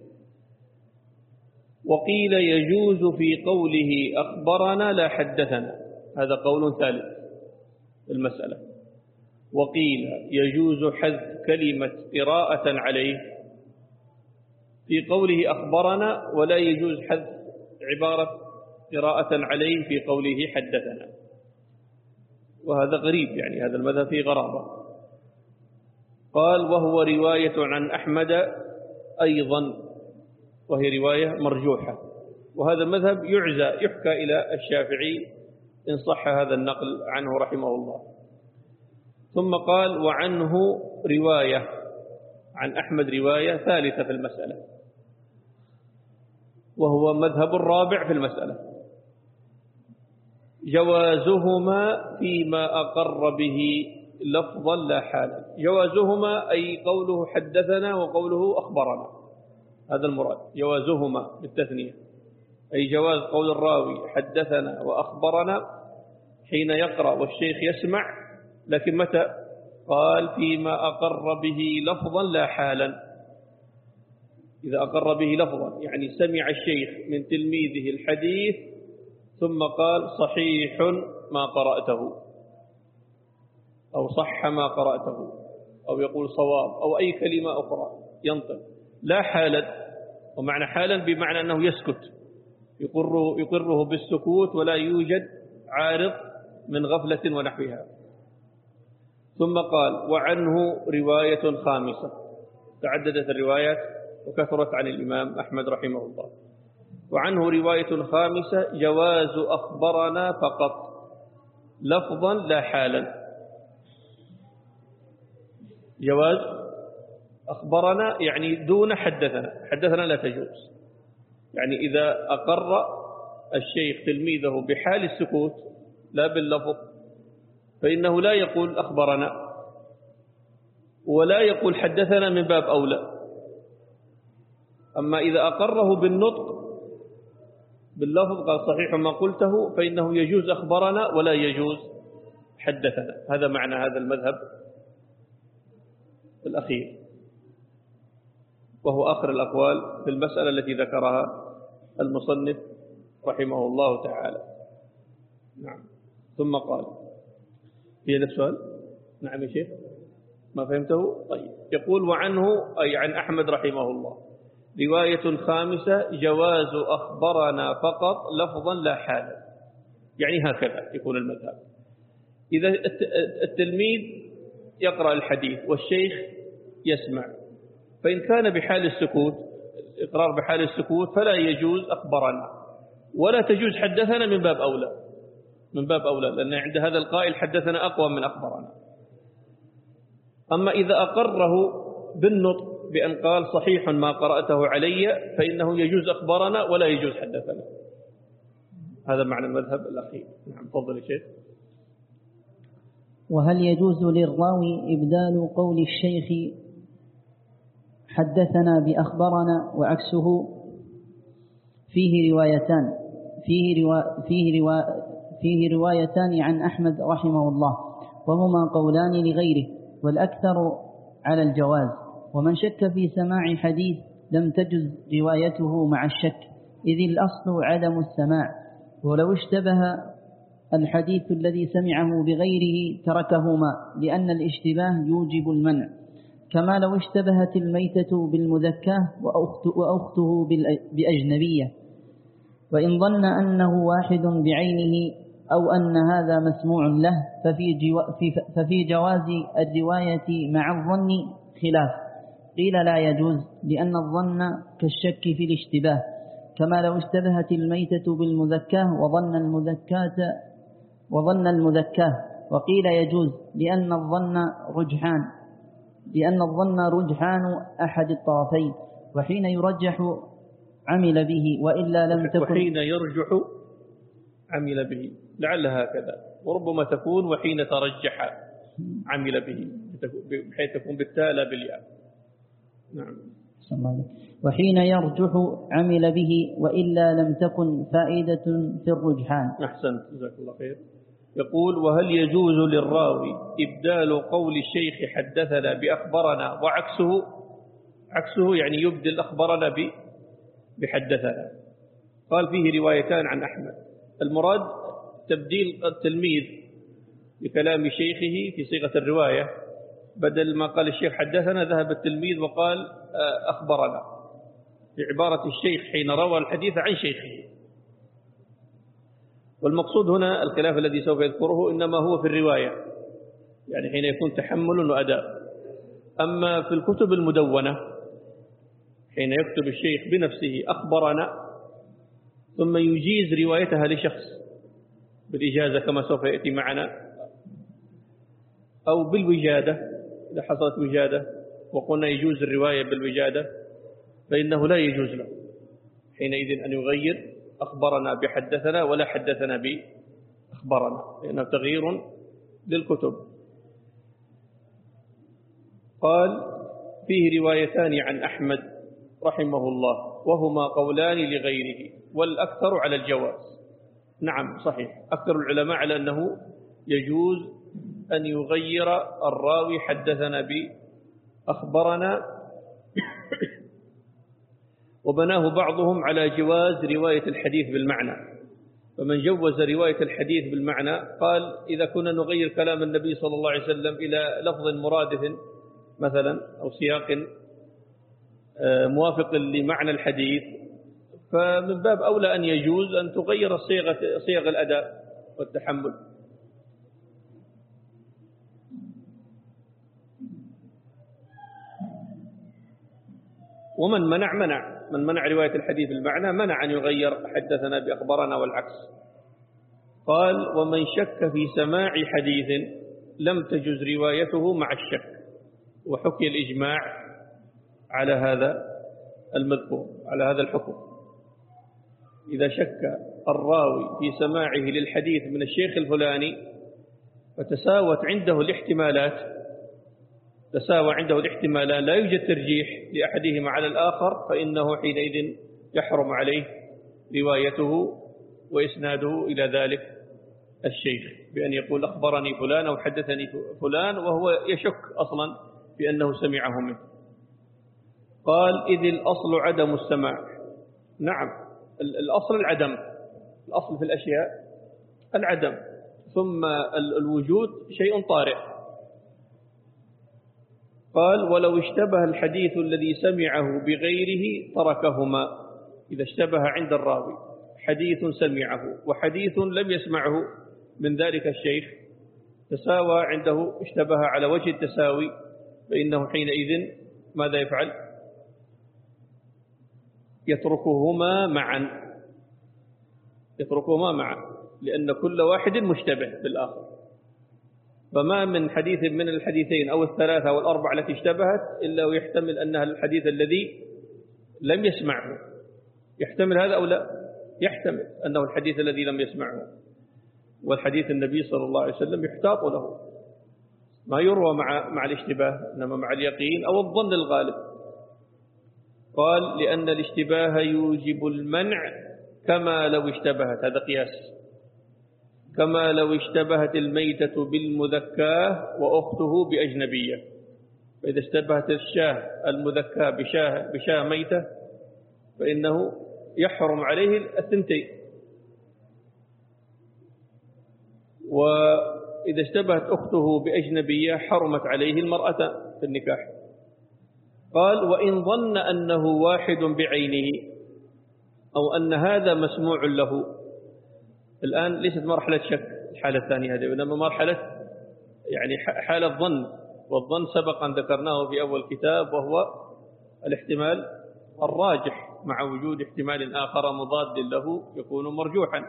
وقيل يجوز في قوله أخبرنا لا حدثنا، هذا قول ثالث في المسألة. وقيل يجوز حذف كلمة قراءة عليه في قوله أخبرنا، ولا يجوز حذف عبارة قراءة عليه في قوله حدثنا، وهذا غريب، يعني هذا المذهب فيه غرابة. قال: وهو رواية عن أحمد أيضا، وهي رواية مرجوحة، وهذا المذهب يعزى يحكى إلى الشافعي إن صح هذا النقل عنه رحمه الله. ثم قال: وعنه رواية، عن أحمد رواية ثالثة في المسألة، وهو مذهب الرابع في المسألة، جوازهما فيما أقر به لفظا لا حالا. جوازهما أي قوله حدثنا وقوله أخبرنا، هذا المراد، جوازهما بالتثنية، أي جواز قول الراوي حدثنا وأخبرنا حين يقرأ والشيخ يسمع، لكن متى؟ قال: فيما أقر به لفظا لا حالا. إذا أقر به لفظا يعني سمع الشيخ من تلميذه الحديث ثم قال صحيح ما قرأته أو صح ما قرأته أو يقول صواب أو أي كلمة أخرى ينطق، لا حالا. ومعنى حالا بمعنى أنه يسكت، يقره, يقره بالسكوت ولا يوجد عارض من غفلة ونحوها. ثم قال وعنه رواية خامسة، تعددت الروايات وكثرت عن الإمام أحمد رحمه الله. وعنه رواية خامسة جواز أخبرنا فقط لفظا لا حالا. جواز أخبرنا يعني دون حدثنا، حدثنا لا تجوز. يعني إذا أقر الشيخ تلميذه بحال السكوت لا باللفظ فإنه لا يقول أخبرنا ولا يقول حدثنا من باب أولى. أما إذا أقره بالنطق باللفظ قال صحيح ما قلته فإنه يجوز أخبرنا ولا يجوز حدثنا. هذا معنى هذا المذهب الأخير، وهو آخر الأقوال في المسألة التي ذكرها المصنف رحمه الله تعالى. نعم. ثم قال في هذا السؤال. نعم يا شيخ ما فهمته؟ طيب. يقول وعنه أي عن أحمد رحمه الله رواية خامسة جواز أخبرنا فقط لفظا لا حالا. يعني هكذا يكون المذهب. إذا التلميذ يقرأ الحديث والشيخ يسمع، فإن كان بحال السكوت إقرار بحال السكوت فلا يجوز أخبرنا ولا تجوز حدثنا من باب أولى، من باب أولى لأن عند هذا القائل حدثنا أقوى من أخبرنا. أما إذا أقره بالنطق بأن قال صحيح ما قرأته علي فإنه يجوز أخبرنا ولا يجوز حدثنا. هذا معنى المذهب الأخير. نعم تفضل يا شيخ. وهل يجوز للراوي إبدال قول الشيخ حدثنا بأخبرنا وعكسه؟ فيه روايتان فيه, روا فيه, روا فيه روايتان عن أحمد رحمه الله وهما قولان لغيره، والأكثر على الجواز. ومن شك في سماع حديث لم تجز روايته مع الشك، إذ الأصل عدم السماع، ولو اشتبه الحديث الذي سمعه بغيره تركهما، لأن الاشتباه يوجب المنع، كما لو اشتبهت الميتة بالمذكاة وأخته بأجنبية، وإن ظن أنه واحد بعينه أو أن هذا مسموع له ففي, جو ففي جواز الرواية مع الظن خلاف. قيل لا يجوز لأن الظن كالشك في الاشتباه، كما لو اشتبهت الميتة بالمذكاة وظن المذكاة وظن المذكاة. وقيل يجوز لأن الظن رجحان لأن الظن رجحان أحد الطرفين، وحين يرجح عمل به، وإلا لم تكن. وحين يرجح عمل به، لعل هكذا، وربما تكون وحين ترجح عمل به بحيث تكون بالتاء لا بالياء. نعم. وحين يرجح عمل به، وإلا لم تكن فائدة في الرجحان. أحسنت جزاك الله خير. يقول وهل يجوز للراوي إبدال قول الشيخ حدثنا بأخبرنا وعكسه؟ عكسه يعني يبدل أخبرنا بحدثنا. قال فيه روايتان عن أحمد. المراد تبديل التلميذ بكلام شيخه في صيغة الرواية، بدل ما قال الشيخ حدثنا ذهب التلميذ وقال أخبرنا بعبارة الشيخ حين روى الحديث عن شيخه. والمقصود هنا الخلاف الذي سوف يذكره إنما هو في الرواية، يعني حين يكون تحمل وأداء. أما في الكتب المدونة حين يكتب الشيخ بنفسه أخبرنا ثم يجيز روايتها لشخص بالإجازة كما سوف يأتي معنا، أو بالوجادة إذا حصلت وجادة وقلنا يجوز الرواية بالوجادة، فإنه لا يجوز له حينئذ أن يغير أخبرنا بحدثنا ولا حدثنا بأخبرنا، لأنه تغيير للكتب. قال فيه روايتان عن أحمد رحمه الله وهما قولان لغيره، والأكثر على الجواز. نعم صحيح، أكثر العلماء على أنه يجوز أن يغير الراوي حدثنا بأخبرنا، وبناه بعضهم على جواز رواية الحديث بالمعنى، فمن جوز رواية الحديث بالمعنى قال إذا كنا نغير كلام النبي صلى الله عليه وسلم إلى لفظ مرادف مثلا أو سياق موافق لمعنى الحديث، فمن باب أولى أن يجوز أن تغير صيغة صيغ الأداء والتحمل. ومن منع منع من منع رواية الحديث بالمعنى منع أن يغير حدثنا بأخبرنا والعكس. قال ومن شك في سماع حديث لم تجز روايته مع الشك. وحكي الإجماع على هذا المذكور، على هذا الحكم. إذا شك الراوي في سماعه للحديث من الشيخ الفلاني فتساوت عنده الاحتمالات، تساوى عنده الاحتمالان، لا يوجد ترجيح لأحدهما على الآخر، فإنه حينئذ يحرم عليه روايته وإسناده إلى ذلك الشيخ بأن يقول أخبرني فلان أو حدثني فلان وهو يشك أصلا بأنه سمعه منه. قال إذ الأصل عدم السماع. نعم، الأصل العدم، الأصل في الأشياء العدم، ثم الوجود شيء طارئ. قال ولو اشتبه الحديث الذي سمعه بغيره تركهما. إذا اشتبه عند الراوي حديث سمعه وحديث لم يسمعه من ذلك الشيخ، تساوى عنده، اشتبه على وجه التساوي، فإنه حينئذ ماذا يفعل؟ يتركهما معا، يتركهما معا، لأن كل واحد مشتبه بالآخر. فما من حديث من الحديثين أو الثلاثة أو الأربعة التي اشتبهت إلا ويحتمل أنها الحديث الذي لم يسمعه. يحتمل هذا أو لا؟ يحتمل أنه الحديث الذي لم يسمعه. والحديث النبي صلى الله عليه وسلم يحتاط له، ما يروى مع مع الاشتباه، إنما مع اليقين أو الظن الغالب. قال لأن الاشتباه يوجب المنع كما لو اشتبهت، هذا قياس، كما لو اشتبهت الميتة بالمذكاة وأخته بأجنبية. فإذا اشتبهت الشاه المذكاة بشاه, بشاه ميتة فإنه يحرم عليه الثنتين. وإذا اشتبهت أخته بأجنبية حرمت عليه المرأة في النكاح. قال وإن ظن أنه واحد بعينه أو أن هذا مسموع له. الآن ليست مرحلة شك الحالة الثانية هذه، وإنما مرحلة يعني حالة ظن، والظن سبق أن ذكرناه في أول كتاب، وهو الاحتمال الراجح مع وجود احتمال آخر مضاد له يكون مرجوحا.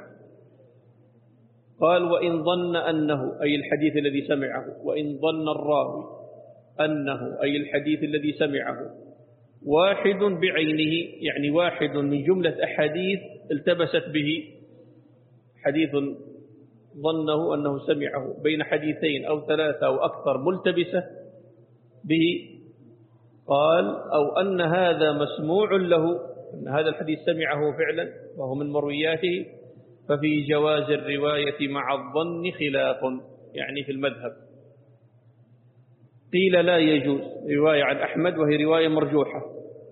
قال وإن ظن أنه أي الحديث الذي سمعه، وإن ظن الراوي أنه أي الحديث الذي سمعه واحد بعينه، يعني واحد من جملة أحاديث التبست به، حديث ظنه أنه سمعه بين حديثين أو ثلاثة أو أكثر ملتبسة به. قال أو أن هذا مسموع له، أن هذا الحديث سمعه فعلا وهو من مروياته، ففي جواز الرواية مع الظن خلاف، يعني في المذهب. قيل لا يجوز رواية عن أحمد وهي رواية مرجوحة.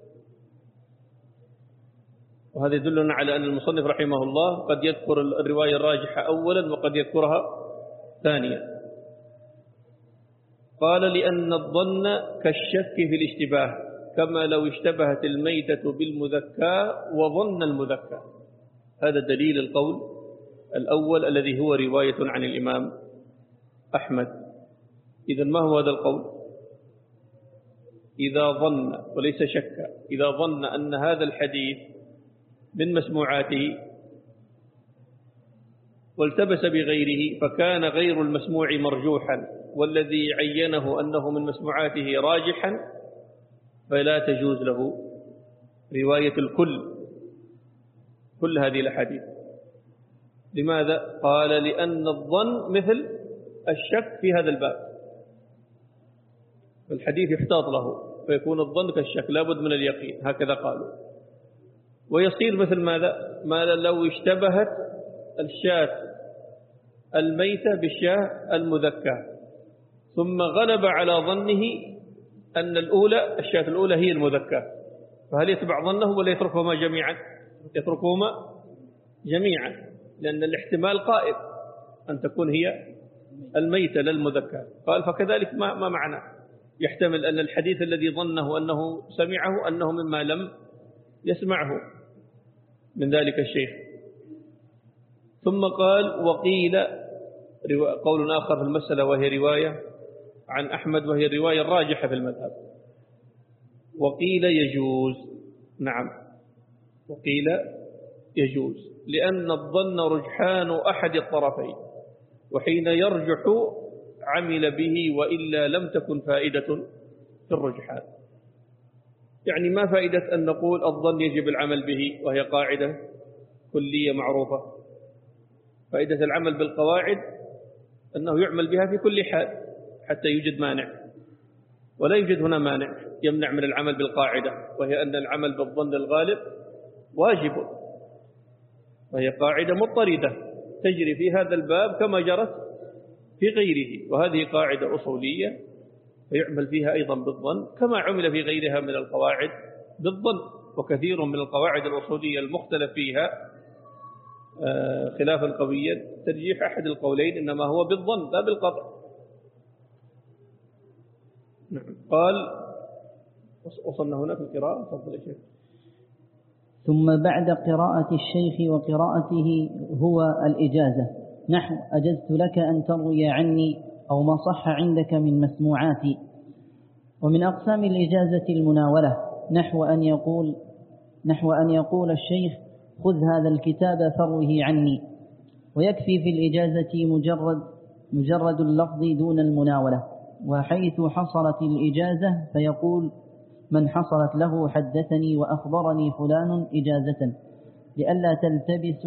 وهذا يدلنا على أن المصنف رحمه الله قد يذكر الرواية الراجحة أولا وقد يذكرها ثانيا. قال لأن الظن كالشك في الاشتباه، كما لو اشتبهت الميتة بالمذكى وظن المذكى. هذا دليل القول الأول الذي هو رواية عن الإمام أحمد. إذن ما هو هذا القول؟ إذا ظن وليس شك، إذا ظن أن هذا الحديث من مسموعاته والتبس بغيره، فكان غير المسموع مرجوحا والذي عينه أنه من مسموعاته راجحا، فلا تجوز له رواية الكل، كل هذه الأحاديث. لماذا؟ قال لأن الظن مثل الشك في هذا الباب، الحديث يحتاط له فيكون الظن كالشك، لابد من اليقين، هكذا قالوا. ويصير مثل ماذا؟ ما لو اشتبهت الشاة الميتة بالشاة المذكاة ثم غلب على ظنه أن الأولى الشاة الأولى هي المذكاة، فهل يتبع ظنه ولا يتركهما جميعا؟ يتركهما جميعا. لأن الاحتمال قائم أن تكون هي الميتة للمذكر. قال فكذلك ما, ما معنى يحتمل أن الحديث الذي ظنه أنه سمعه أنه مما لم يسمعه من ذلك الشيخ. ثم قال وقيل قول آخر في المسألة وهي رواية عن أحمد وهي الرواية الراجحة في المذهب. وقيل يجوز، نعم وقيل يجوز، لأن الظن رجحان أحد الطرفين، وحين يرجح عمل به وإلا لم تكن فائدة في الرجحان. يعني ما فائدة أن نقول الظن يجب العمل به وهي قاعدة كلية معروفة؟ فائدة العمل بالقواعد أنه يعمل بها في كل حال حتى يوجد مانع، ولا يوجد هنا مانع يمنع من العمل بالقاعدة، وهي أن العمل بالظن الغالب واجب، وهي قاعدة مضطردة تجري في هذا الباب كما جرت في غيره، وهذه قاعدة أصولية ويعمل فيها أيضا بالظن كما عمل في غيرها من القواعد بالظن. وكثير من القواعد الأصولية المختلف فيها خلافا قويا ترجيح أحد القولين إنما هو بالظن لا بالقطع. نعم. قال وصلنا هنا في القراءة. تفضل يا شيخ. ثم بعد قراءة الشيخ وقراءته هو الإجازة، نحو أجزت لك أن تروي عني أو ما صح عندك من مسموعاتي. ومن أقسام الإجازة المناولة، نحو أن يقول نحو أن يقول الشيخ خذ هذا الكتاب فروه عني، ويكفي في الإجازة مجرد مجرد اللفظ دون المناولة. وحيث حصلت الإجازة فيقول من حصلت له حدثني وأخبرني فلان إجازة، لئلا تلتبس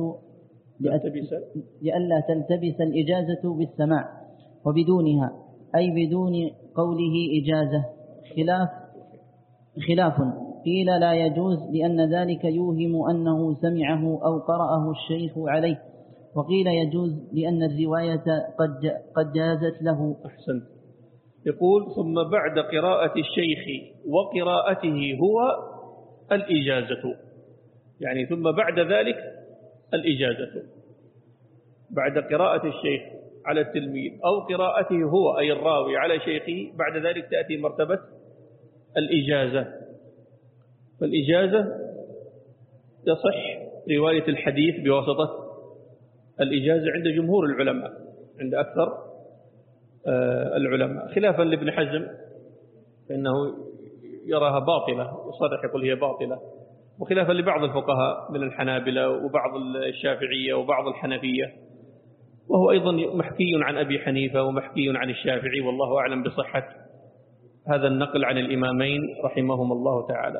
لئلا تلتبس الإجازة بالسماع وبدونها، أي بدون قوله إجازة. خلاف خلاف قيل لا يجوز لأن ذلك يوهم أنه سمعه أو قرأه الشيخ عليه، وقيل يجوز لأن الرواية قد قد جازت له. أحسنت. يقول ثم بعد قراءة الشيخ وقراءته هو الإجازة، يعني ثم بعد ذلك الإجازة، بعد قراءة الشيخ على التلميذ أو قراءته هو أي الراوي على شيخه، بعد ذلك تأتي مرتبة الإجازة. فالإجازة تصح رواية الحديث بواسطة الإجازة عند جمهور العلماء، عند أكثر العلماء، خلافا لابن حزم فإنه يراها باطلة، يصرح يقول هي باطلة، وخلافا لبعض الفقهاء من الحنابلة وبعض الشافعية وبعض الحنفية، وهو أيضا محكي عن أبي حنيفة ومحكي عن الشافعي، والله أعلم بصحة هذا النقل عن الإمامين رحمهم الله تعالى.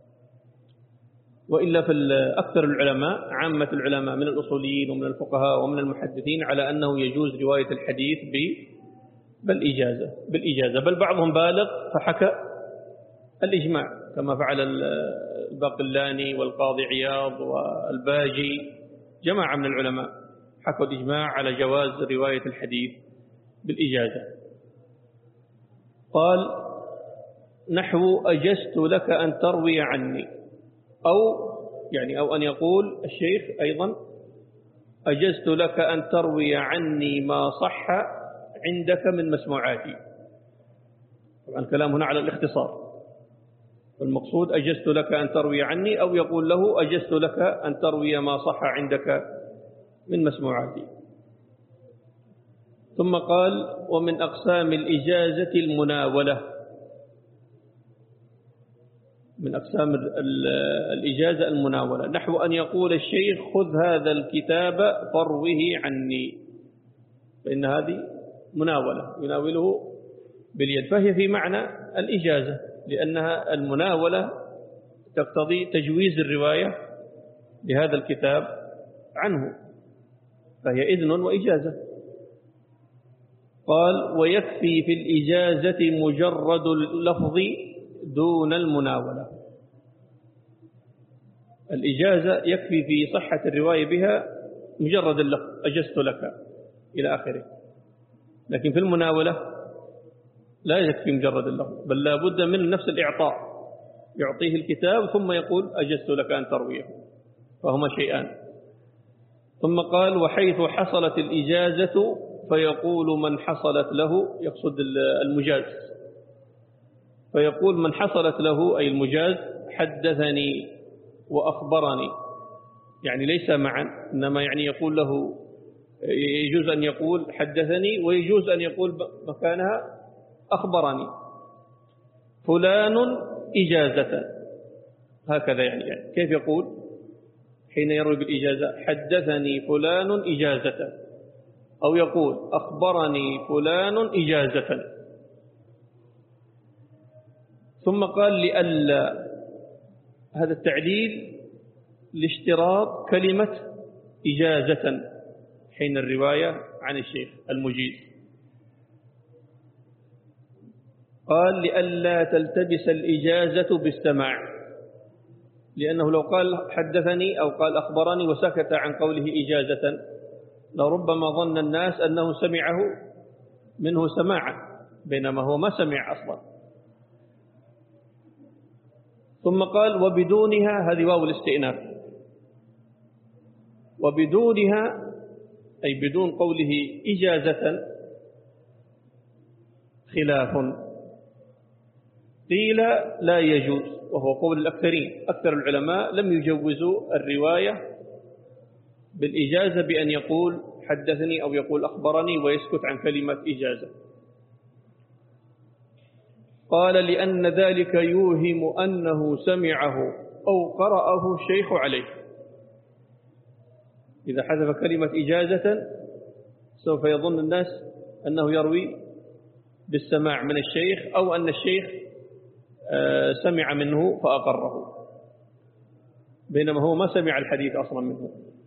وإلا في أكثر العلماء عامة العلماء من الأصوليين ومن الفقهاء ومن المحدثين على أنه يجوز رواية الحديث بالإجازة بالإجازة بل بعضهم بالغ فحكى الإجماع كما فعل الباقلاني والقاضي عياض والباجي، جماعة من العلماء حكوا الإجماع على جواز رواية الحديث بالإجازة. قال نحو أجزت لك أن تروي عني، أو يعني أو أن يقول الشيخ أيضا أجزت لك أن تروي عني ما صح عندك من مسموعاتي. طبعا الكلام هنا على الاختصار، والمقصود أجزت لك أن تروي عني، أو يقول له أجزت لك أن تروي ما صح عندك من مسموعاتي. ثم قال ومن أقسام الإجازة المناولة، من أقسام الإجازة المناولة، نحو أن يقول الشيخ خذ هذا الكتاب فروه عني، فإن هذه مناولة يناوله باليد، فهي في معنى الإجازة، لأنها المناولة تقتضي تجويز الرواية لهذا الكتاب عنه، فهي إذن وإجازة. قال ويكفي في الإجازة مجرد اللفظ دون المناولة. الإجازة يكفي في صحة الرواية بها مجرد اللفظ أجزت لك إلى آخره، لكن في المناولة لا يكفي مجرد اللفظ، بل لا بد من نفس الإعطاء، يعطيه الكتاب ثم يقول أجزت لك أن ترويه، فهما شيئان. ثم قال وحيث حصلت الإجازة فيقول من حصلت له، يقصد المجاز، فيقول من حصلت له أي المجاز حدثني وأخبرني، يعني ليس معا، إنما يعني يقول له يجوز أن يقول حدثني ويجوز أن يقول مكانها أخبرني فلان إجازة، هكذا يعني, يعني كيف يقول حين يروي بالإجازة حدثني فلان إجازة، أو يقول أخبرني فلان إجازة. ثم قال لئلا، هذا التعليل لاشتراط كلمة إجازة حين الرواية عن الشيخ المجيز. قال لئلا تلتبس الإجازة بالسماع، لأنه لو قال حدثني أو قال أخبرني وسكت عن قوله إجازة لربما ظن الناس أنه سمعه منه سماعا، بينما هو ما سمع أصلا. ثم قال وبدونها، هذه واو الاستئناف، وبدونها أي بدون قوله إجازة خلاف، قيل لا يجوز، وهو قول الأكثرين، أكثر العلماء لم يجوزوا الرواية بالإجازة بأن يقول حدثني أو يقول أخبرني ويسكت عن كلمة إجازة. قال لأن ذلك يوهم أنه سمعه أو قرأه الشيخ عليه، إذا حذف كلمة إجازة سوف يظن الناس أنه يروي بالسماع من الشيخ، أو أن الشيخ سمع منه فأقره، بينما هو ما سمع الحديث أصلا منه.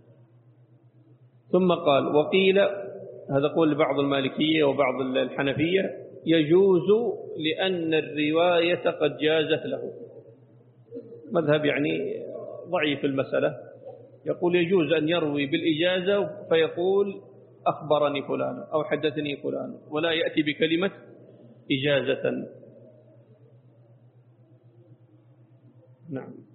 ثم قال وقيل، هذا قول لبعض المالكية وبعض الحنفية، يجوز لأن الرواية قد جازت له، مذهب يعني ضعيف المسألة، يقول يجوز أن يروي بالإجازة فيقول أخبرني فلان أو حدثني فلان، ولا يأتي بكلمة إجازة. نعم.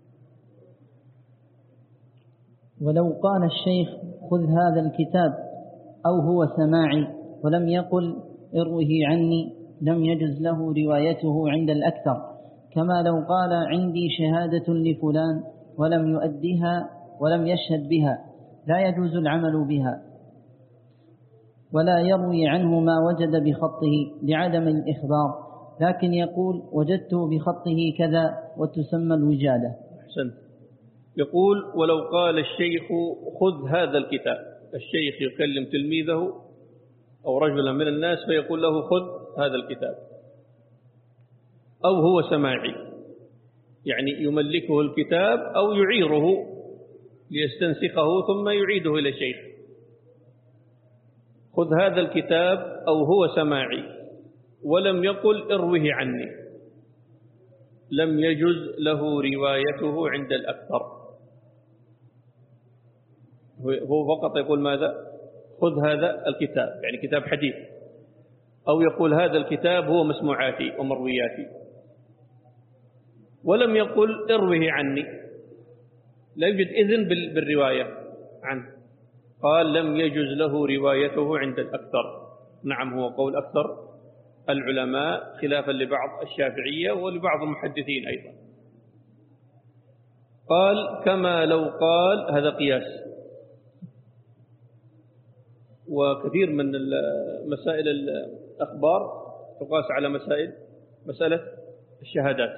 ولو قال الشيخ خذ هذا الكتاب أو هو سماعي ولم يقل اروه عني لم يجز له روايته عند الأكثر، كما لو قال عندي شهادة لفلان ولم يؤدها ولم يشهد بها لا يجوز العمل بها، ولا يروي عنه ما وجد بخطه لعدم الإخبار، لكن يقول وجدت بخطه كذا وتسمى الوجادة. أحسنت. يقول ولو قال الشيخ خذ هذا الكتاب، الشيخ يكلم تلميذه أو رجلا من الناس فيقول له خذ هذا الكتاب، أو هو سماعي يعني يملكه الكتاب أو يعيره ليستنسخه ثم يعيده إلى الشيخ، خذ هذا الكتاب أو هو سماعي ولم يقل اروه عني لم يجز له روايته عند الأكثر. هو فقط يقول ماذا؟ خذ هذا الكتاب، يعني كتاب حديث، أو يقول هذا الكتاب هو مسموعاتي ومروياتي، ولم يقل اروه عني، لا يوجد إذن بالرواية عنه، قال لم يجز له روايته عند الأكثر. نعم، هو قول أكثر العلماء خلافا لبعض الشافعية ولبعض المحدثين أيضا. قال كما لو قال، هذا قياس، وكثير من مسائل الأخبار تقاس على مسائل مسألة الشهادات.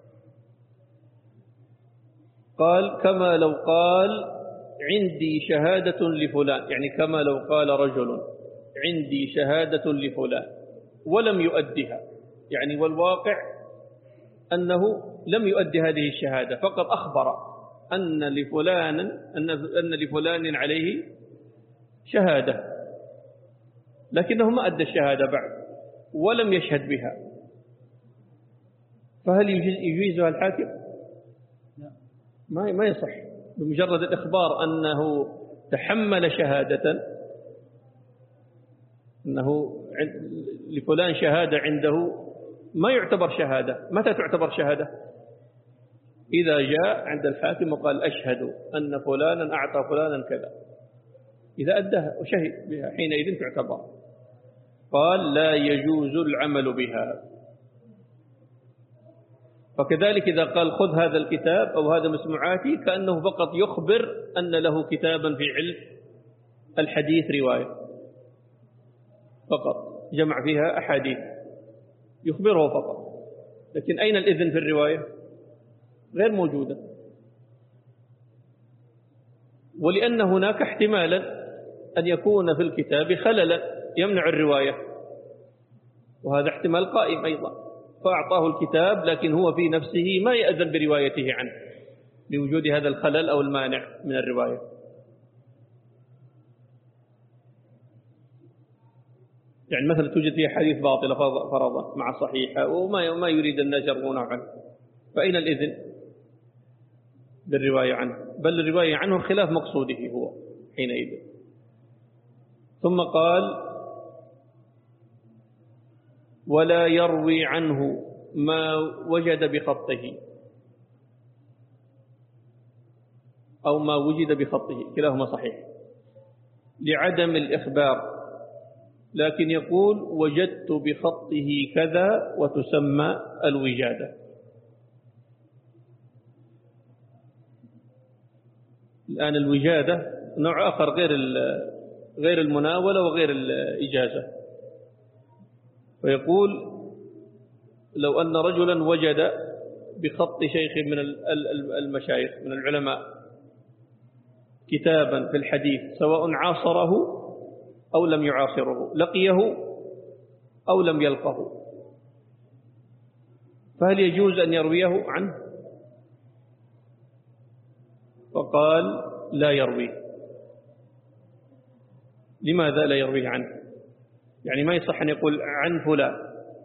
قال كما لو قال عندي شهادة لفلان، يعني كما لو قال رجل عندي شهادة لفلان ولم يؤدها، يعني والواقع أنه لم يؤدي هذه الشهادة، فقد أخبر أن لفلان أن أن لفلان عليه شهادة، لكنه ما أدى الشهادة بعد ولم يشهد بها، فهل يجيزها الحاكم؟ ما ما يصح بمجرد الإخبار أنه تحمل شهادة، أنه لفلان شهادة عنده، ما يعتبر شهادة. متى تعتبر شهادة؟ إذا جاء عند الحاكم وقال أشهد أن فلانا أعطى فلانا كذا، إذا أداها وشهد بها حينئذ تعتبر. قال لا يجوز العمل بها. فكذلك إذا قال خذ هذا الكتاب أو هذا مسموعاتي كأنه فقط يخبر أن له كتابا في علم الحديث رواية فقط جمع فيها أحاديث يخبره فقط، لكن أين الإذن في الرواية؟ غير موجودة. ولأن هناك احتمالا أن يكون في الكتاب خللا يمنع الرواية، وهذا احتمال قائم أيضا، فأعطاه الكتاب لكن هو في نفسه ما يأذن بروايته عنه لوجود هذا الخلل أو المانع من الرواية. يعني مثلا توجد فيها حديث باطلة فرضا مع صحيحة وما ما يريد الناس يروونه عنه، فأين الإذن بالرواية عنه؟ بل الرواية عنه خلاف مقصوده هو حينئذ. ثم قال ولا يروي عنه ما وجد بخطه أو ما وجد بخطه، كلاهما صحيح لعدم الإخبار، لكن يقول وجدت بخطه كذا وتسمى الوجادة. الآن الوجادة نوع آخر غير غير المناولة وغير الإجازة. فيقول لو أن رجلا وجد بخط شيخ من المشايخ من العلماء كتابا في الحديث سواء عاصره أو لم يعاصره، لقيه أو لم يلقه، فهل يجوز أن يرويه عنه؟ فقال لا يرويه. لماذا لا يرويه عنه؟ يعني ما يصح أن يقول عن فلان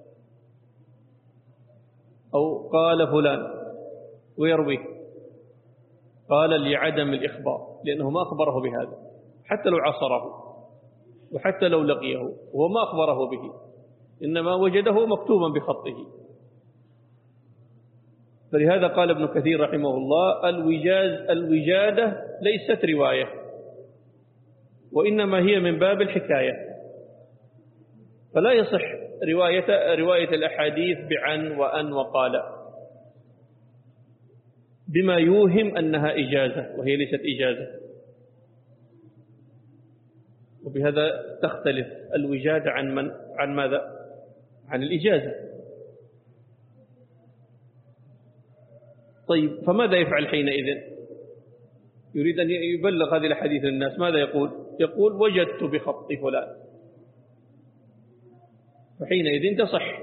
أو قال فلان ويرويه. قال لعدم الإخبار، لأنه ما أخبره بهذا حتى لو عاصره وحتى لو لقيه، هو ما أخبره به، إنما وجده مكتوبا بخطه. فلهذا قال ابن كثير رحمه الله الوجاز الوجادة ليست رواية، وإنما هي من باب الحكاية، فلا يصح رواية, رواية الأحاديث بعن وأن وقال بما يوهم أنها إجازة وهي ليست إجازة. وبهذا تختلف الوجادة عن من عن ماذا؟ عن الإجازة. طيب فماذا يفعل حينئذ؟ يريد أن يبلغ هذه الحديث للناس، ماذا يقول؟ يقول وجدت بخط فلان، فحينئذ تصح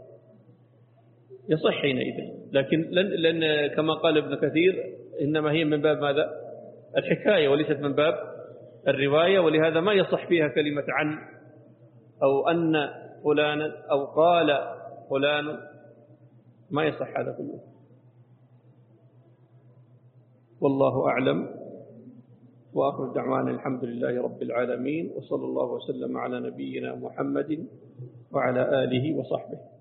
يصح حينئذ، لكن لأن, لأن كما قال ابن كثير إنما هي من باب ماذا؟ الحكاية وليست من باب الرواية، ولهذا ما يصح فيها كلمة عن أو أن فلانا أو قال فلان، ما يصح هذا كله. والله أعلم، وآخر دعوانا الحمد لله رب العالمين، وصلى الله وسلم على نبينا محمد وعلى آله وصحبه.